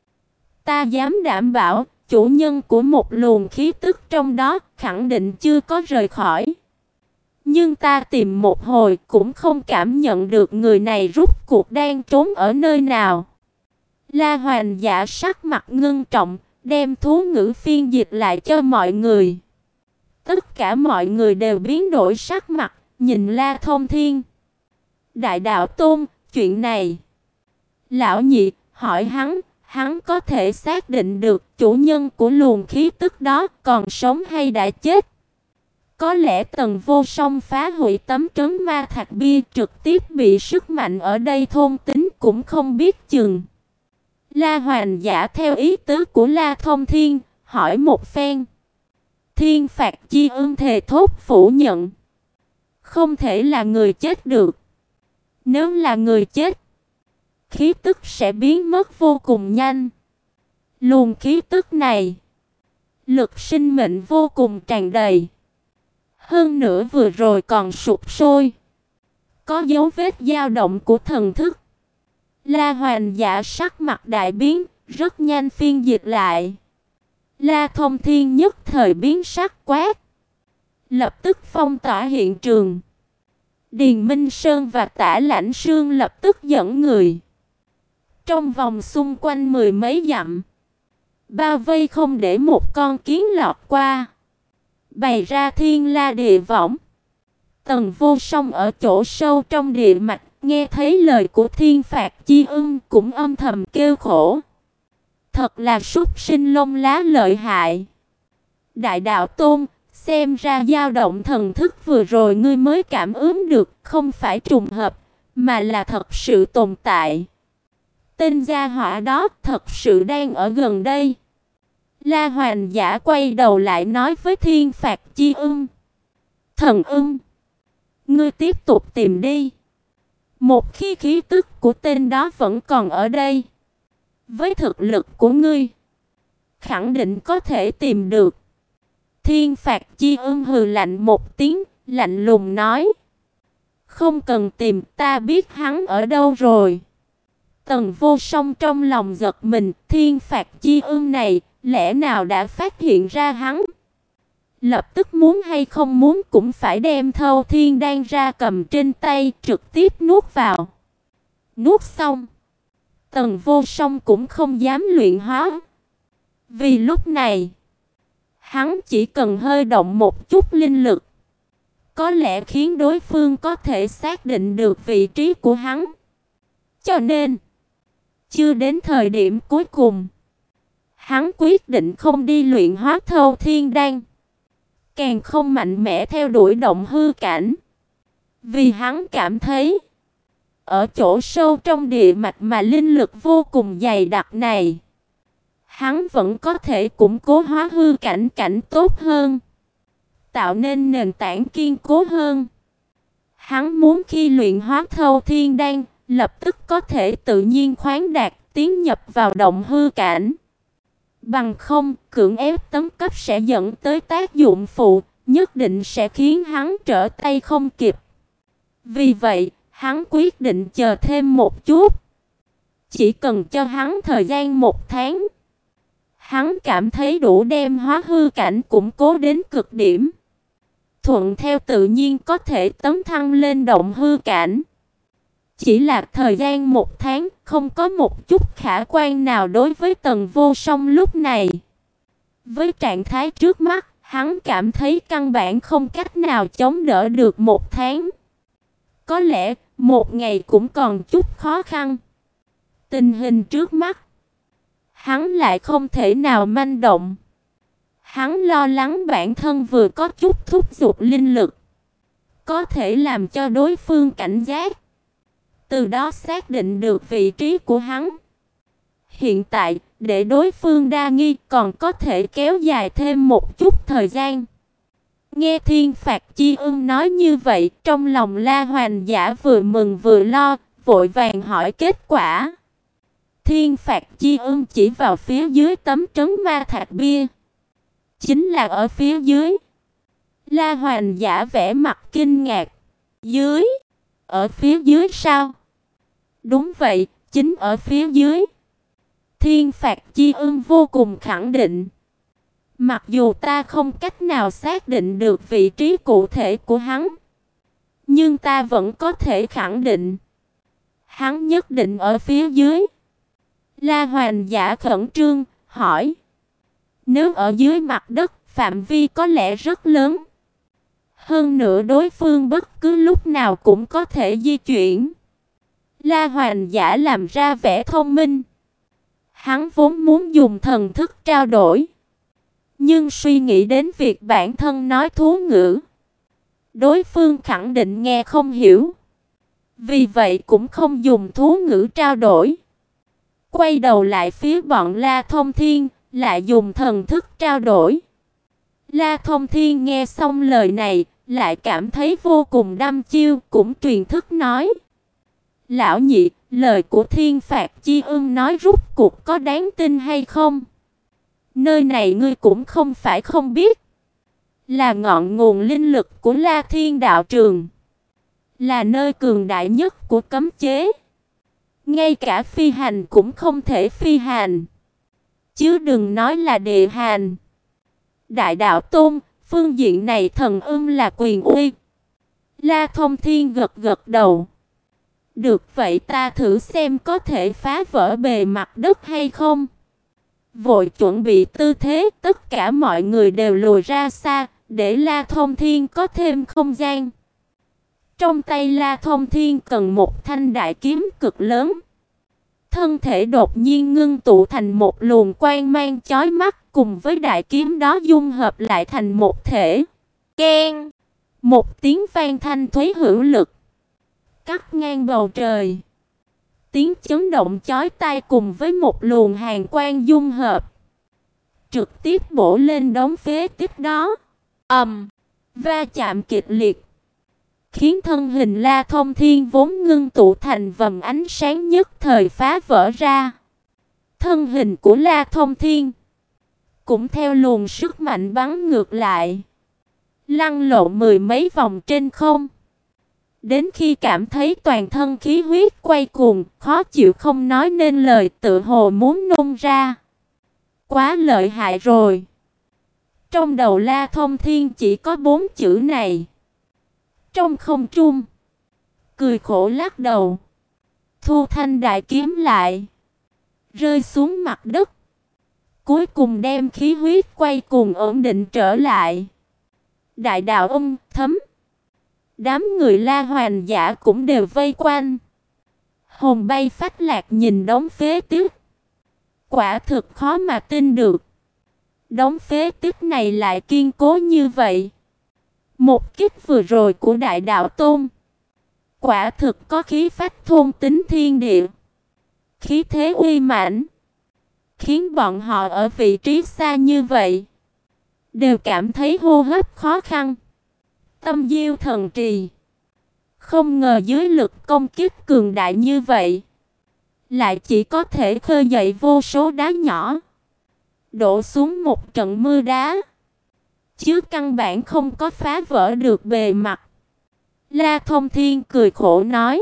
Ta dám đảm bảo, chủ nhân của một luồng khí tức trong đó khẳng định chưa có rời khỏi. Nhưng ta tìm một hồi cũng không cảm nhận được người này rút cuộc đang trốn ở nơi nào." La Hoành Giả sắc mặt ngưng trọng, đem thú ngữ phiên dịch lại cho mọi người. Tất cả mọi người đều biến đổi sắc mặt, nhìn La Thông Thiên. "Đại đạo tôn, chuyện này..." Lão nhị hỏi hắn, hắn có thể xác định được chủ nhân của luồng khí tức đó còn sống hay đã chết. Có lẽ Tần Vô Song phá hủy tấm trấn ma thạch bia trực tiếp bị sức mạnh ở đây thôn tính cũng không biết chừng. La Hoành Giả theo ý tứ của La Thông Thiên, hỏi một phen. Thiên Phạt Chi Ưng thề thốt phủ nhận: "Không thể là người chết được. Nếu là người chết, khí tức sẽ biến mất vô cùng nhanh. Luồng khí tức này, lực sinh mệnh vô cùng tràn đầy. Hơn nữa vừa rồi còn sụp sôi, có dấu vết dao động của thần thức. La Hoành Giả sắc mặt đại biến, rất nhanh phiên dịch lại. La Thông Thiên nhất thời biến sắc quát, lập tức phong tỏa hiện trường. Điền Minh Sơn và Tả Lãnh Sương lập tức dẫn người trong vòng xung quanh mười mấy dặm, bao vây không để một con kiến lọt qua, bày ra thiên la địa võng. Tần Vô Song ở chỗ sâu trong địa mạch, nghe thấy lời của Thiên Phạt Chi Ưng cũng âm thầm kêu khổ. Thật là súc sinh lông lá lợi hại. Đại đạo tôn, xem ra dao động thần thức vừa rồi ngươi mới cảm ứng được, không phải trùng hợp, mà là thật sự tồn tại. Tên gia hỏa đó thật sự đang ở gần đây. La Hoành Giả quay đầu lại nói với Thiên Phạt Chi Ưng, thần ưng, ngươi tiếp tục tìm đi. Một khi khí tức của tên đó vẫn còn ở đây, với thực lực của ngươi, khẳng định có thể tìm được. Thiên Phạt Chi Ưng hừ lạnh một tiếng, lạnh lùng nói, không cần tìm, ta biết hắn ở đâu rồi. Tần Vô Song trong lòng giật mình, Thiên Phạt Chi Ưng này lẽ nào đã phát hiện ra hắn? Lập tức muốn hay không muốn cũng phải đem Thâu Thiên Đan ra cầm trên tay, trực tiếp nuốt vào. Nuốt xong, Tần Vô Song cũng không dám luyện hóa. Vì lúc này, hắn chỉ cần hơi động một chút linh lực, có lẽ khiến đối phương có thể xác định được vị trí của hắn. Cho nên, chưa đến thời điểm cuối cùng, hắn quyết định không đi luyện hóa Thâu Thiên Đan, càng không mạnh mẽ theo đuổi động hư cảnh. Vì hắn cảm thấy, ở chỗ sâu trong địa mạch mà linh lực vô cùng dày đặc này, hắn vẫn có thể củng cố hóa hư cảnh cảnh tốt hơn, tạo nên nền tảng kiên cố hơn. Hắn muốn khi luyện hóa Thâu Thiên Đan, lập tức có thể tự nhiên khoáng đạt, tiến nhập vào động hư cảnh. Bằng không, cưỡng ép tấn cấp sẽ dẫn tới tác dụng phụ, nhất định sẽ khiến hắn trở tay không kịp. Vì vậy, hắn quyết định chờ thêm một chút. Chỉ cần cho hắn thời gian một tháng, hắn cảm thấy đủ đem hóa hư cảnh củng cố đến cực điểm. Thuận theo tự nhiên có thể tấn thăng lên động hư cảnh. Chỉ là thời gian một tháng, không có một chút khả quan nào đối với Tần Vô Song lúc này. Với trạng thái trước mắt, hắn cảm thấy căn bản không cách nào chống đỡ được một tháng. Có lẽ, một ngày cũng còn chút khó khăn. Tình hình trước mắt, hắn lại không thể nào manh động. Hắn lo lắng bản thân vừa có chút thúc giục linh lực, có thể làm cho đối phương cảnh giác, từ đó xác định được vị trí của hắn. Hiện tại, để đối phương đa nghi còn có thể kéo dài thêm một chút thời gian. Nghe Thiên Phạt Chi Ưng nói như vậy, trong lòng La Hoành Giả vừa mừng vừa lo, vội vàng hỏi kết quả. Thiên Phạt Chi Ưng chỉ vào phía dưới tấm trấn ma thạch bia. Chính là ở phía dưới. La Hoành Giả vẻ mặt kinh ngạc. Dưới? Ở phía dưới sao? Đúng vậy, chính ở phía dưới. Thiên Phạt Chi Ưng vô cùng khẳng định. Mặc dù ta không cách nào xác định được vị trí cụ thể của hắn, nhưng ta vẫn có thể khẳng định hắn nhất định ở phía dưới. La Hoành Giả khẩn trương hỏi, nếu ở dưới mặt đất, phạm vi có lẽ rất lớn. Hơn nữa đối phương bất cứ lúc nào cũng có thể di chuyển. La Hoành Giả làm ra vẻ thông minh. Hắn vốn muốn dùng thần thức trao đổi, nhưng suy nghĩ đến việc bản thân nói thú ngữ, đối phương khẳng định nghe không hiểu. Vì vậy cũng không dùng thú ngữ trao đổi. Quay đầu lại phía bọn La Thông Thiên, lại dùng thần thức trao đổi. La Thông Thiên nghe xong lời này, lại cảm thấy vô cùng đăm chiêu, cũng truyền thức nói. Lão nhị, lời của Thiên Phạt Chi Ưng nói rút cuộc có đáng tin hay không? Nơi này ngươi cũng không phải không biết. Là ngọn nguồn linh lực của La Thiên Đạo Trường. Là nơi cường đại nhất của cấm chế. Ngay cả phi hành cũng không thể phi hành, chứ đừng nói là địa hành. Đại đạo tôn, phương diện này thần ưng là quyền uy. La Thông Thiên gật gật đầu. Được vậy ta thử xem có thể phá vỡ bề mặt đất hay không. Vội chuẩn bị tư thế, tất cả mọi người đều lùi ra xa, để La Thông Thiên có thêm không gian. Trong tay La Thông Thiên cần một thanh đại kiếm cực lớn. Thân thể đột nhiên ngưng tụ thành một luồng quang mang chói mắt, cùng với đại kiếm đó dung hợp lại thành một thể. Keng! Một tiếng vang thanh thúy hữu lực, cắt ngang bầu trời. Tiếng chấn động chói tai cùng với một luồng hàn quang dung hợp, trực tiếp bổ lên đống phế tích đó. Ầm! Va chạm kịch liệt, khiến thân hình La Thông Thiên vốn ngưng tụ thành vầng ánh sáng nhất thời phá vỡ ra. Thân hình của La Thông Thiên cũng theo luồng sức mạnh bắn ngược lại, lăn lộn mười mấy vòng trên không. Đến khi cảm thấy toàn thân khí huyết quay cuồng, khó chịu không nói nên lời, tự hồ muốn nôn ra. Quá lợi hại rồi. Trong đầu La Thông Thiên chỉ có bốn chữ này. Trong không trung, cười khổ lắc đầu, thu thanh đại kiếm lại, rơi xuống mặt đất. Cuối cùng đem khí huyết quay cuồng ổn định trở lại. Đại đạo âm thấm. Đám người La Hoành Giả cũng đều vây quanh, hồn bay phách lạc nhìn đống phế tích. Quả thực khó mà tin được, đống phế tích này lại kiên cố như vậy. Một kích vừa rồi của Đại Đạo Tôn, quả thực có khí phách thôn tính thiên địa, khí thế uy mãnh, khiến bọn họ ở vị trí xa như vậy đều cảm thấy hô hấp khó khăn. Tâm Diêu Thần Trì, không ngờ dưới lực công kích cường đại như vậy, lại chỉ có thể khơi dậy vô số đá nhỏ, đổ xuống một trận mưa đá, chứ căn bản không có phá vỡ được bề mặt. La Thông Thiên cười khổ nói,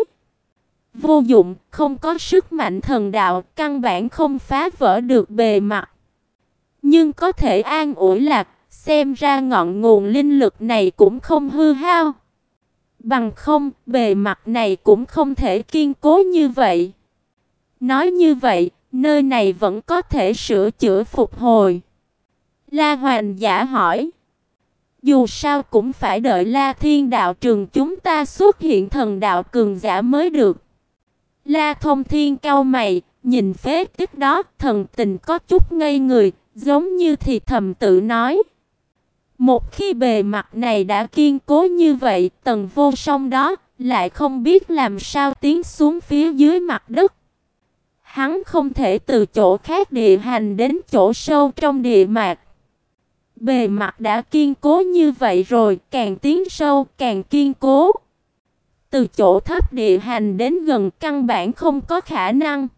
vô dụng, không có sức mạnh thần đạo, căn bản không phá vỡ được bề mặt. Nhưng có thể an ủi là, xem ra ngọn nguồn linh lực này cũng không hư hao. Bằng không, bề mặt này cũng không thể kiên cố như vậy. Nói như vậy, nơi này vẫn có thể sửa chữa phục hồi. La Hoành Giả hỏi, dù sao cũng phải đợi La Thiên đạo trường chúng ta xuất hiện thần đạo cường giả mới được. La Thông Thiên cau mày, nhìn phế tích đó, thần tình có chút ngây người, giống như thì thầm tự nói. Một khi bề mặt này đã kiên cố như vậy, Tần Vô Song đó lại không biết làm sao tiến xuống phía dưới mặt đất. Hắn không thể từ chỗ khác địa hành đến chỗ sâu trong địa mạc. Bề mặt đã kiên cố như vậy rồi, càng tiến sâu càng kiên cố. Từ chỗ thấp địa hành đến gần căn bản không có khả năng.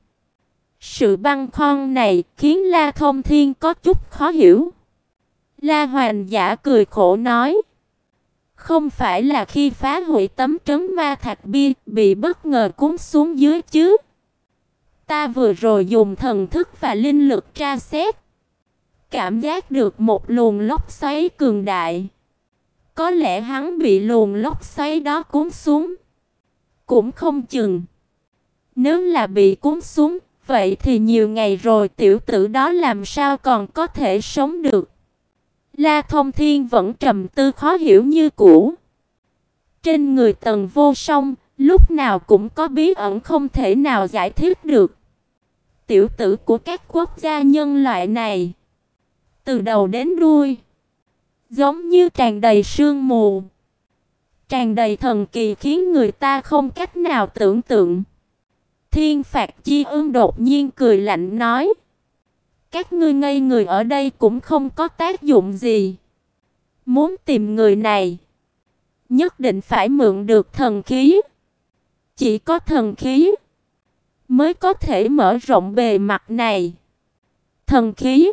Sự băn khoăn này khiến La Thông Thiên có chút khó hiểu. La Hoành Giả cười khổ nói, không phải là khi phá hủy tấm trấn ma thạch bia bị bất ngờ cuốn xuống dưới chứ? Ta vừa rồi dùng thần thức và linh lực tra xét, cảm giác được một luồng lốc xoáy cường đại. Có lẽ hắn bị luồng lốc xoáy đó cuốn xuống, cũng không chừng. Nếu là bị cuốn xuống, vậy thì nhiều ngày rồi tiểu tử đó làm sao còn có thể sống được? La Thông Thiên vẫn trầm tư khó hiểu như cũ. Trên người Tần Vô Song, lúc nào cũng có bí ẩn không thể nào giải thích được. Tiểu tử của các quốc gia nhân loại này, từ đầu đến đuôi, giống như tràn đầy sương mù, tràn đầy thần kỳ khiến người ta không cách nào tưởng tượng. Thiên Phạt Chi Ương đột nhiên cười lạnh nói, các ngươi ngây người ở đây cũng không có tác dụng gì. Muốn tìm người này, nhất định phải mượn được thần khí. Chỉ có thần khí mới có thể mở rộng bề mặt này. Thần khí?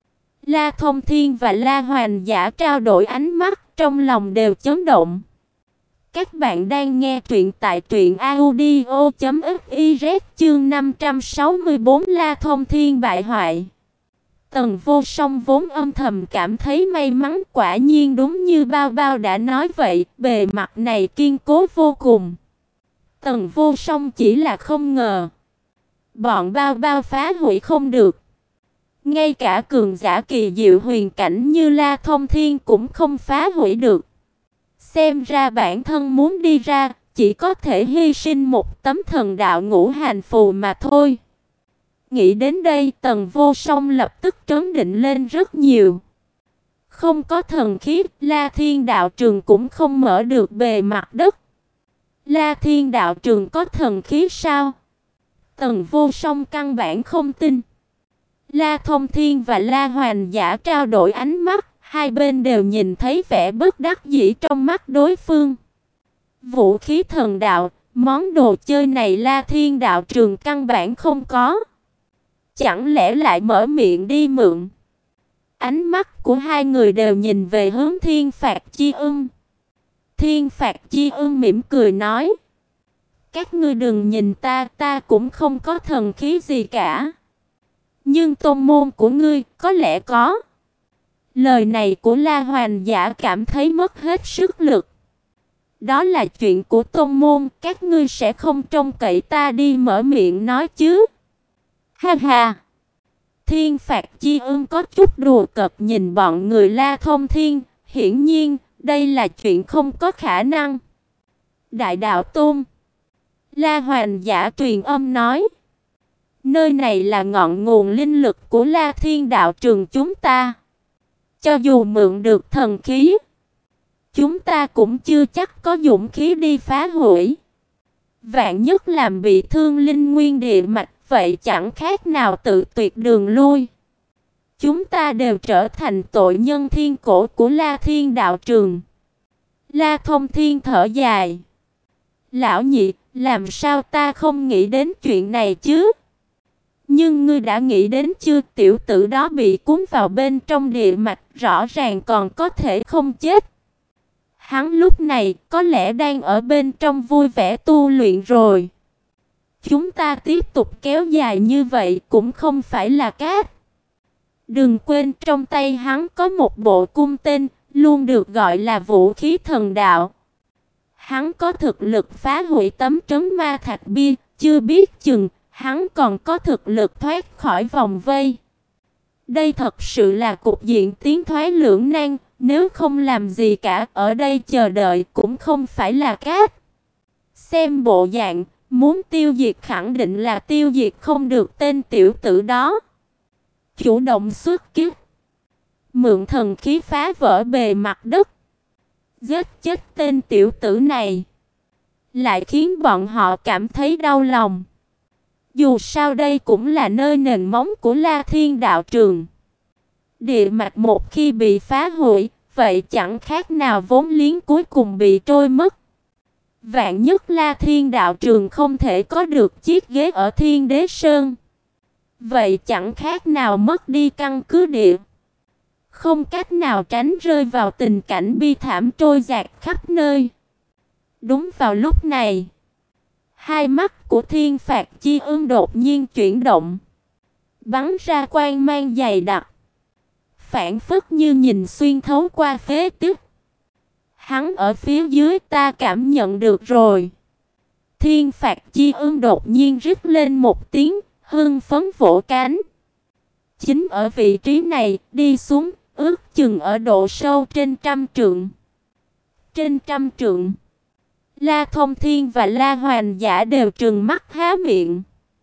La Thông Thiên và La Hoành Giả trao đổi ánh mắt, trong lòng đều chấn động. Các bạn đang nghe truyện tại truyện audio chấm fiz chương năm trăm sáu mươi bốn La Thông Thiên bại hoại. Tần Vô Song vốn âm thầm cảm thấy may mắn, quả nhiên đúng như Bao Bao đã nói vậy, bề mặt này kiên cố vô cùng. Tần Vô Song chỉ là không ngờ bọn Bao Bao phá hủy không được. Ngay cả cường giả kỳ diệu huyền cảnh như La Thông Thiên cũng không phá hủy được. Xem ra bản thân muốn đi ra, chỉ có thể hy sinh một tấm thần đạo ngũ hành phù mà thôi. Nghĩ đến đây, Tần Vô Song lập tức trấn định lên rất nhiều. Không có thần khí, La Thiên đạo trường cũng không mở được bề mặt đất. La Thiên đạo trường có thần khí sao? Tần Vô Song căn bản không tin. La Thông Thiên và La Hoành Giả trao đổi ánh mắt, hai bên đều nhìn thấy vẻ bất đắc dĩ trong mắt đối phương. Vũ khí thần đạo, món đồ chơi này La Thiên đạo trường căn bản không có. Chẳng lẽ lại mở miệng đi mượn? Ánh mắt của hai người đều nhìn về hướng Thiên Phạt Chi Ưng. Thiên Phạt Chi Ưng mỉm cười nói: các ngươi đừng nhìn ta, ta cũng không có thần khí gì cả. Nhưng tôn môn của ngươi có lẽ có. Lời này của La Hoành Giả cảm thấy mất hết sức lực. Đó là chuyện của tôn môn, các ngươi sẽ không trông cậy ta đi mở miệng nói chứ? Ha ha. Thiên Phạt Chi Ưng có chút đùa cợt nhìn bọn người La Thông Thiên, hiển nhiên đây là chuyện không có khả năng. Đại đạo tôn. La Hoành Giả truyền âm nói: nơi này là ngọn nguồn linh lực của La Thiên đạo trường chúng ta. Cho dù mượn được thần khí, chúng ta cũng chưa chắc có dũng khí đi phá hủy. Vạn nhất làm bị thương linh nguyên địa mạch, vậy chẳng khác nào tự tuyệt đường lui. Chúng ta đều trở thành tội nhân thiên cổ của La Thiên đạo trường. La Thông Thiên thở dài: lão nhị, làm sao ta không nghĩ đến chuyện này chứ? Nhưng ngươi đã nghĩ đến chưa? Tiểu tử đó bị cuốn vào bên trong địa mạch, rõ ràng còn có thể không chết. Hắn lúc này có lẽ đang ở bên trong vui vẻ tu luyện rồi. Chúng ta tiếp tục kéo dài như vậy cũng không phải là cát. Đừng quên trong tay hắn có một bộ cung tên, luôn được gọi là vũ khí thần đạo. Hắn có thực lực phá hủy tấm trấn ma thạch bia, chưa biết chừng hắn còn có thực lực thoát khỏi vòng vây. Đây thật sự là cục diện tiến thoái lưỡng nan, nếu không làm gì cả, ở đây chờ đợi cũng không phải là cát. Xem bộ dạng, muốn tiêu diệt khẳng định là tiêu diệt không được tên tiểu tử đó. Chủ động xuất kích, mượn thần khí phá vỡ bề mặt đất, giết chết tên tiểu tử này, lại khiến bọn họ cảm thấy đau lòng. Dù sao đây cũng là nơi nền móng của La Thiên đạo trường. Địa mạch một khi bị phá hủy, vậy chẳng khác nào vốn liếng cuối cùng bị trôi mất. Vạn nhất La Thiên đạo trường không thể có được chiếc ghế ở Thiên Đế Sơn, vậy chẳng khác nào mất đi căn cứ địa. Không cách nào tránh rơi vào tình cảnh bi thảm trôi dạt khắp nơi. Đúng vào lúc này, hai mắt của Thiên Phạt Chi Ưng đột nhiên chuyển động, bắn ra quang mang dày đặc, phảng phất như nhìn xuyên thấu qua phế tích. Hắn ở phía dưới, ta cảm nhận được rồi. Thiên Phạt Chi Ưng đột nhiên rít lên một tiếng, hưng phấn vỗ cánh. Chính ở vị trí này, đi xuống, ước chừng ở độ sâu trên trăm trượng. Trên trăm trượng. La Thông Thiên và La Hoành Giả đều trừng mắt há miệng.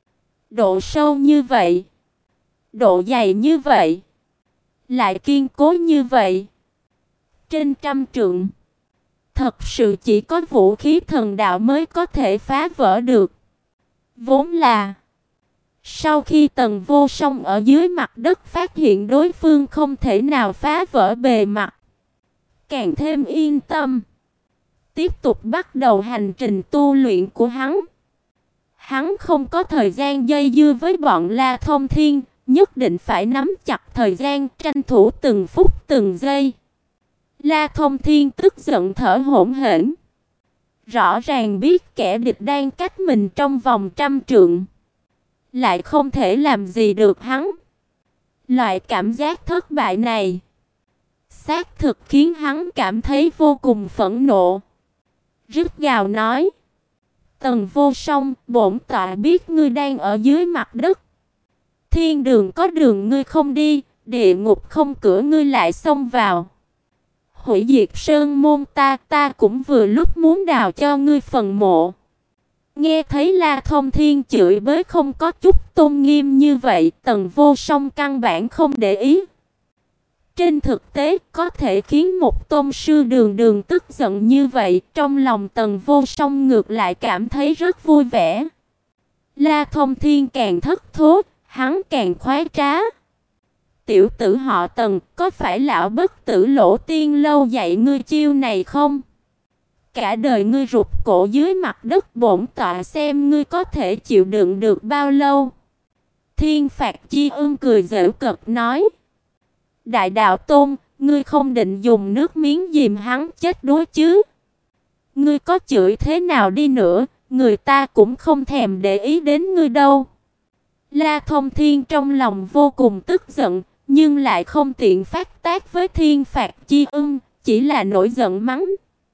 Độ sâu như vậy, độ dày như vậy, lại kiên cố như vậy. Trên trăm trượng, thật sự chỉ có vũ khí thần đạo mới có thể phá vỡ được. Vốn là sau khi Tần Vô Song ở dưới mặt đất phát hiện đối phương không thể nào phá vỡ bề mặt, càng thêm yên tâm, tiếp tục bắt đầu hành trình tu luyện của hắn. Hắn không có thời gian dây dưa với bọn La Thông Thiên, nhất định phải nắm chặt thời gian, tranh thủ từng phút từng giây. La Thông Thiên tức giận thở hổn hển. Rõ ràng biết kẻ địch đang cách mình trong vòng trăm trượng, lại không thể làm gì được hắn. Loại cảm giác thất bại này xác thực khiến hắn cảm thấy vô cùng phẫn nộ. Rít gào nói: Tần Vô Song, bổn tọa biết ngươi đang ở dưới mặt đất. Thiên đường có đường ngươi không đi, địa ngục không cửa ngươi lại xông vào. Hủy diệt sơn môn ta, ta cũng vừa lúc muốn đào cho ngươi phần mộ. Nghe thấy La Thông Thiên chửi bới không có chút tôn nghiêm như vậy, Tần Vô Song căn bản không để ý. Trên thực tế, có thể khiến một tôn sư đường đường tức giận như vậy, trong lòng Tần Vô Song ngược lại cảm thấy rất vui vẻ. La Thông Thiên càng thất thố, hắn càng khoái trá. Tiểu tử họ Tần, có phải lão bất tử Lỗ Tiên Lâu dạy ngươi chiêu này không? Cả đời ngươi rụt cổ dưới mặt đất, bổn tọa xem ngươi có thể chịu đựng được bao lâu. Thiên Phạt Chi Ưng cười giễu cợt nói: Đại đạo tôn, ngươi không định dùng nước miếng dìm hắn chết đuối chứ? Ngươi có chửi thế nào đi nữa, người ta cũng không thèm để ý đến ngươi đâu. La Thông Thiên trong lòng vô cùng tức giận, nhưng lại không tiện phát tác với Thiên Phạt Chi Ưng, chỉ là nổi giận mắng: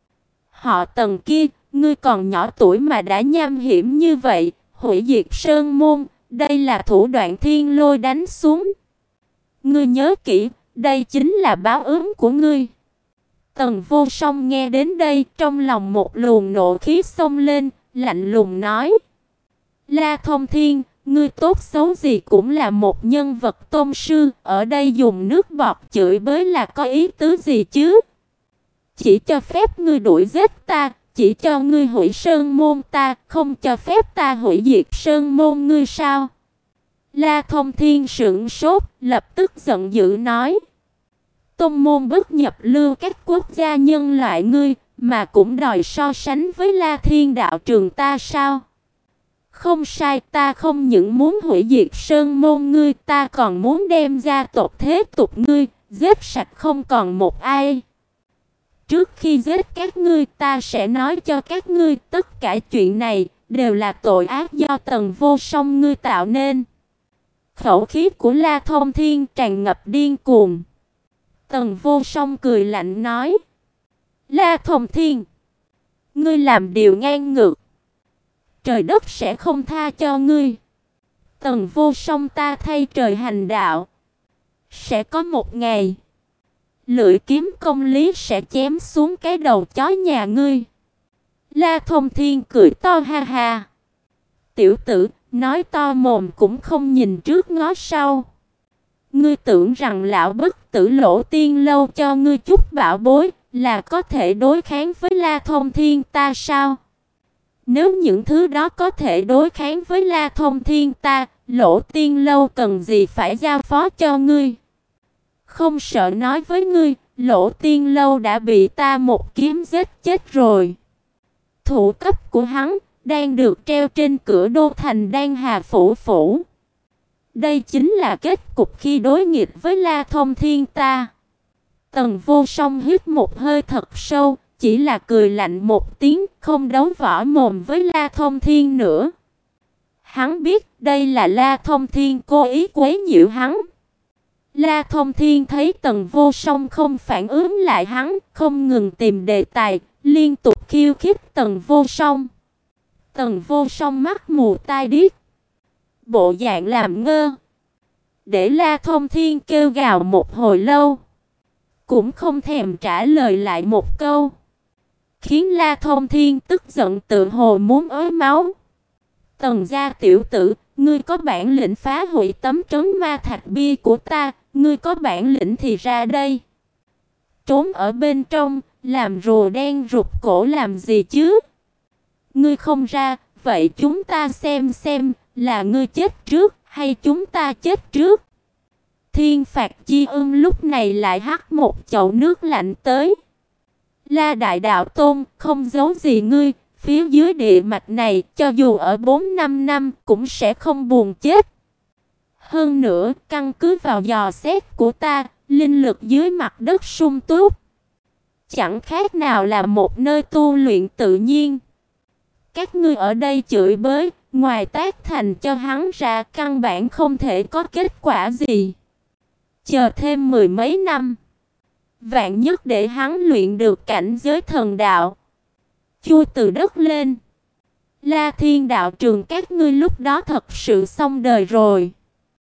Họ Tần kia, ngươi còn nhỏ tuổi mà đã nham hiểm như vậy, hủy diệt sơn môn, đây là thủ đoạn thiên lôi đánh xuống. Ngươi nhớ kỹ, đây chính là báo ứng của ngươi. Tần Vô Song nghe đến đây, trong lòng một luồng nộ khí xông lên, lạnh lùng nói: La Thông Thiên, ngươi tốt xấu gì cũng là một nhân vật tôn sư, ở đây dùng nước bọt chửi bới là có ý tứ gì chứ? Chỉ cho phép ngươi đuổi giết ta, chỉ cho ngươi hủy sơn môn ta, không cho phép ta hủy diệt sơn môn ngươi sao? La Thông Thiên sững sốt, lập tức giận dữ nói: Tôn môn bất nhập lưu các quốc gia nhân loại ngươi, mà cũng đòi so sánh với La Thiên đạo trường ta sao? Không sai, ta không những muốn hủy diệt sơn môn ngươi, ta còn muốn đem gia tộc thế tục ngươi giết sạch không còn một ai. Trước khi giết các ngươi, ta sẽ nói cho các ngươi tất cả chuyện này đều là tội ác do Tần Vô Song ngươi tạo nên. Khẩu khí của La Thông Thiên tràn ngập điên cuồng. Tần Vô Song cười lạnh nói: La Thông Thiên, ngươi làm điều ngang ngược, trời đất sẽ không tha cho ngươi. Tần Vô Song ta thay trời hành đạo, sẽ có một ngày lưỡi kiếm công lý sẽ chém xuống cái đầu chó nhà ngươi. La Thông Thiên cười to ha ha: Tiểu tử, nói to mồm cũng không nhìn trước ngó sau. Ngươi tưởng rằng lão bất tử Lỗ Tiên Lâu cho ngươi chút bảo bối là có thể đối kháng với La Thông Thiên ta sao? Nếu những thứ đó có thể đối kháng với La Thông Thiên ta, Lỗ Tiên Lâu cần gì phải giao phó cho ngươi? Không sợ nói với ngươi, Lỗ Tiên Lâu đã bị ta một kiếm giết chết rồi. Thủ cấp của hắn đang được treo trên cửa đô thành Đan Hà phủ phủ. Đây chính là kết cục khi đối nghịch với La Thông Thiên ta. Tần Vô Song hít một hơi thật sâu, chỉ là cười lạnh một tiếng, không đấu võ mồm với La Thông Thiên nữa. Hắn biết đây là La Thông Thiên cố ý quấy nhiễu hắn. La Thông Thiên thấy Tần Vô Song không phản ứng lại hắn, không ngừng tìm đề tài, liên tục khiêu khích Tần Vô Song. Tần Vô Song mắt mù tai điếc, bộ dạng làm ngơ, để La Thông Thiên kêu gào một hồi lâu, cũng không thèm trả lời lại một câu, khiến La Thông Thiên tức giận tự hồ muốn ói máu. Tần gia tiểu tử, ngươi có bản lĩnh phá hủy tấm trấn ma thạch bia của ta, ngươi có bản lĩnh thì ra đây. Trốn ở bên trong, làm rùa đen rụt cổ làm gì chứ? Ngươi không ra, vậy chúng ta xem xem là ngươi chết trước hay chúng ta chết trước. Thiên Phạt Chi Ưng lúc này lại hắt một chậu nước lạnh tới. La Đại Đạo Tôn, không giấu gì ngươi, phía dưới địa mạch này cho dù ở bốn năm năm cũng sẽ không buồn chết. Hơn nữa, căn cứ vào dò xét của ta, linh lực dưới mặt đất sung túc. chẳng khác nào là một nơi tu luyện tự nhiên. Các ngươi ở đây chửi bới, ngoài tác thành cho hắn ra căn bản không thể có kết quả gì. Chờ thêm mười mấy năm, vạn nhất để hắn luyện được cảnh giới thần đạo, chui từ đất lên, La Thiên đạo trường các ngươi lúc đó thật sự xong đời rồi.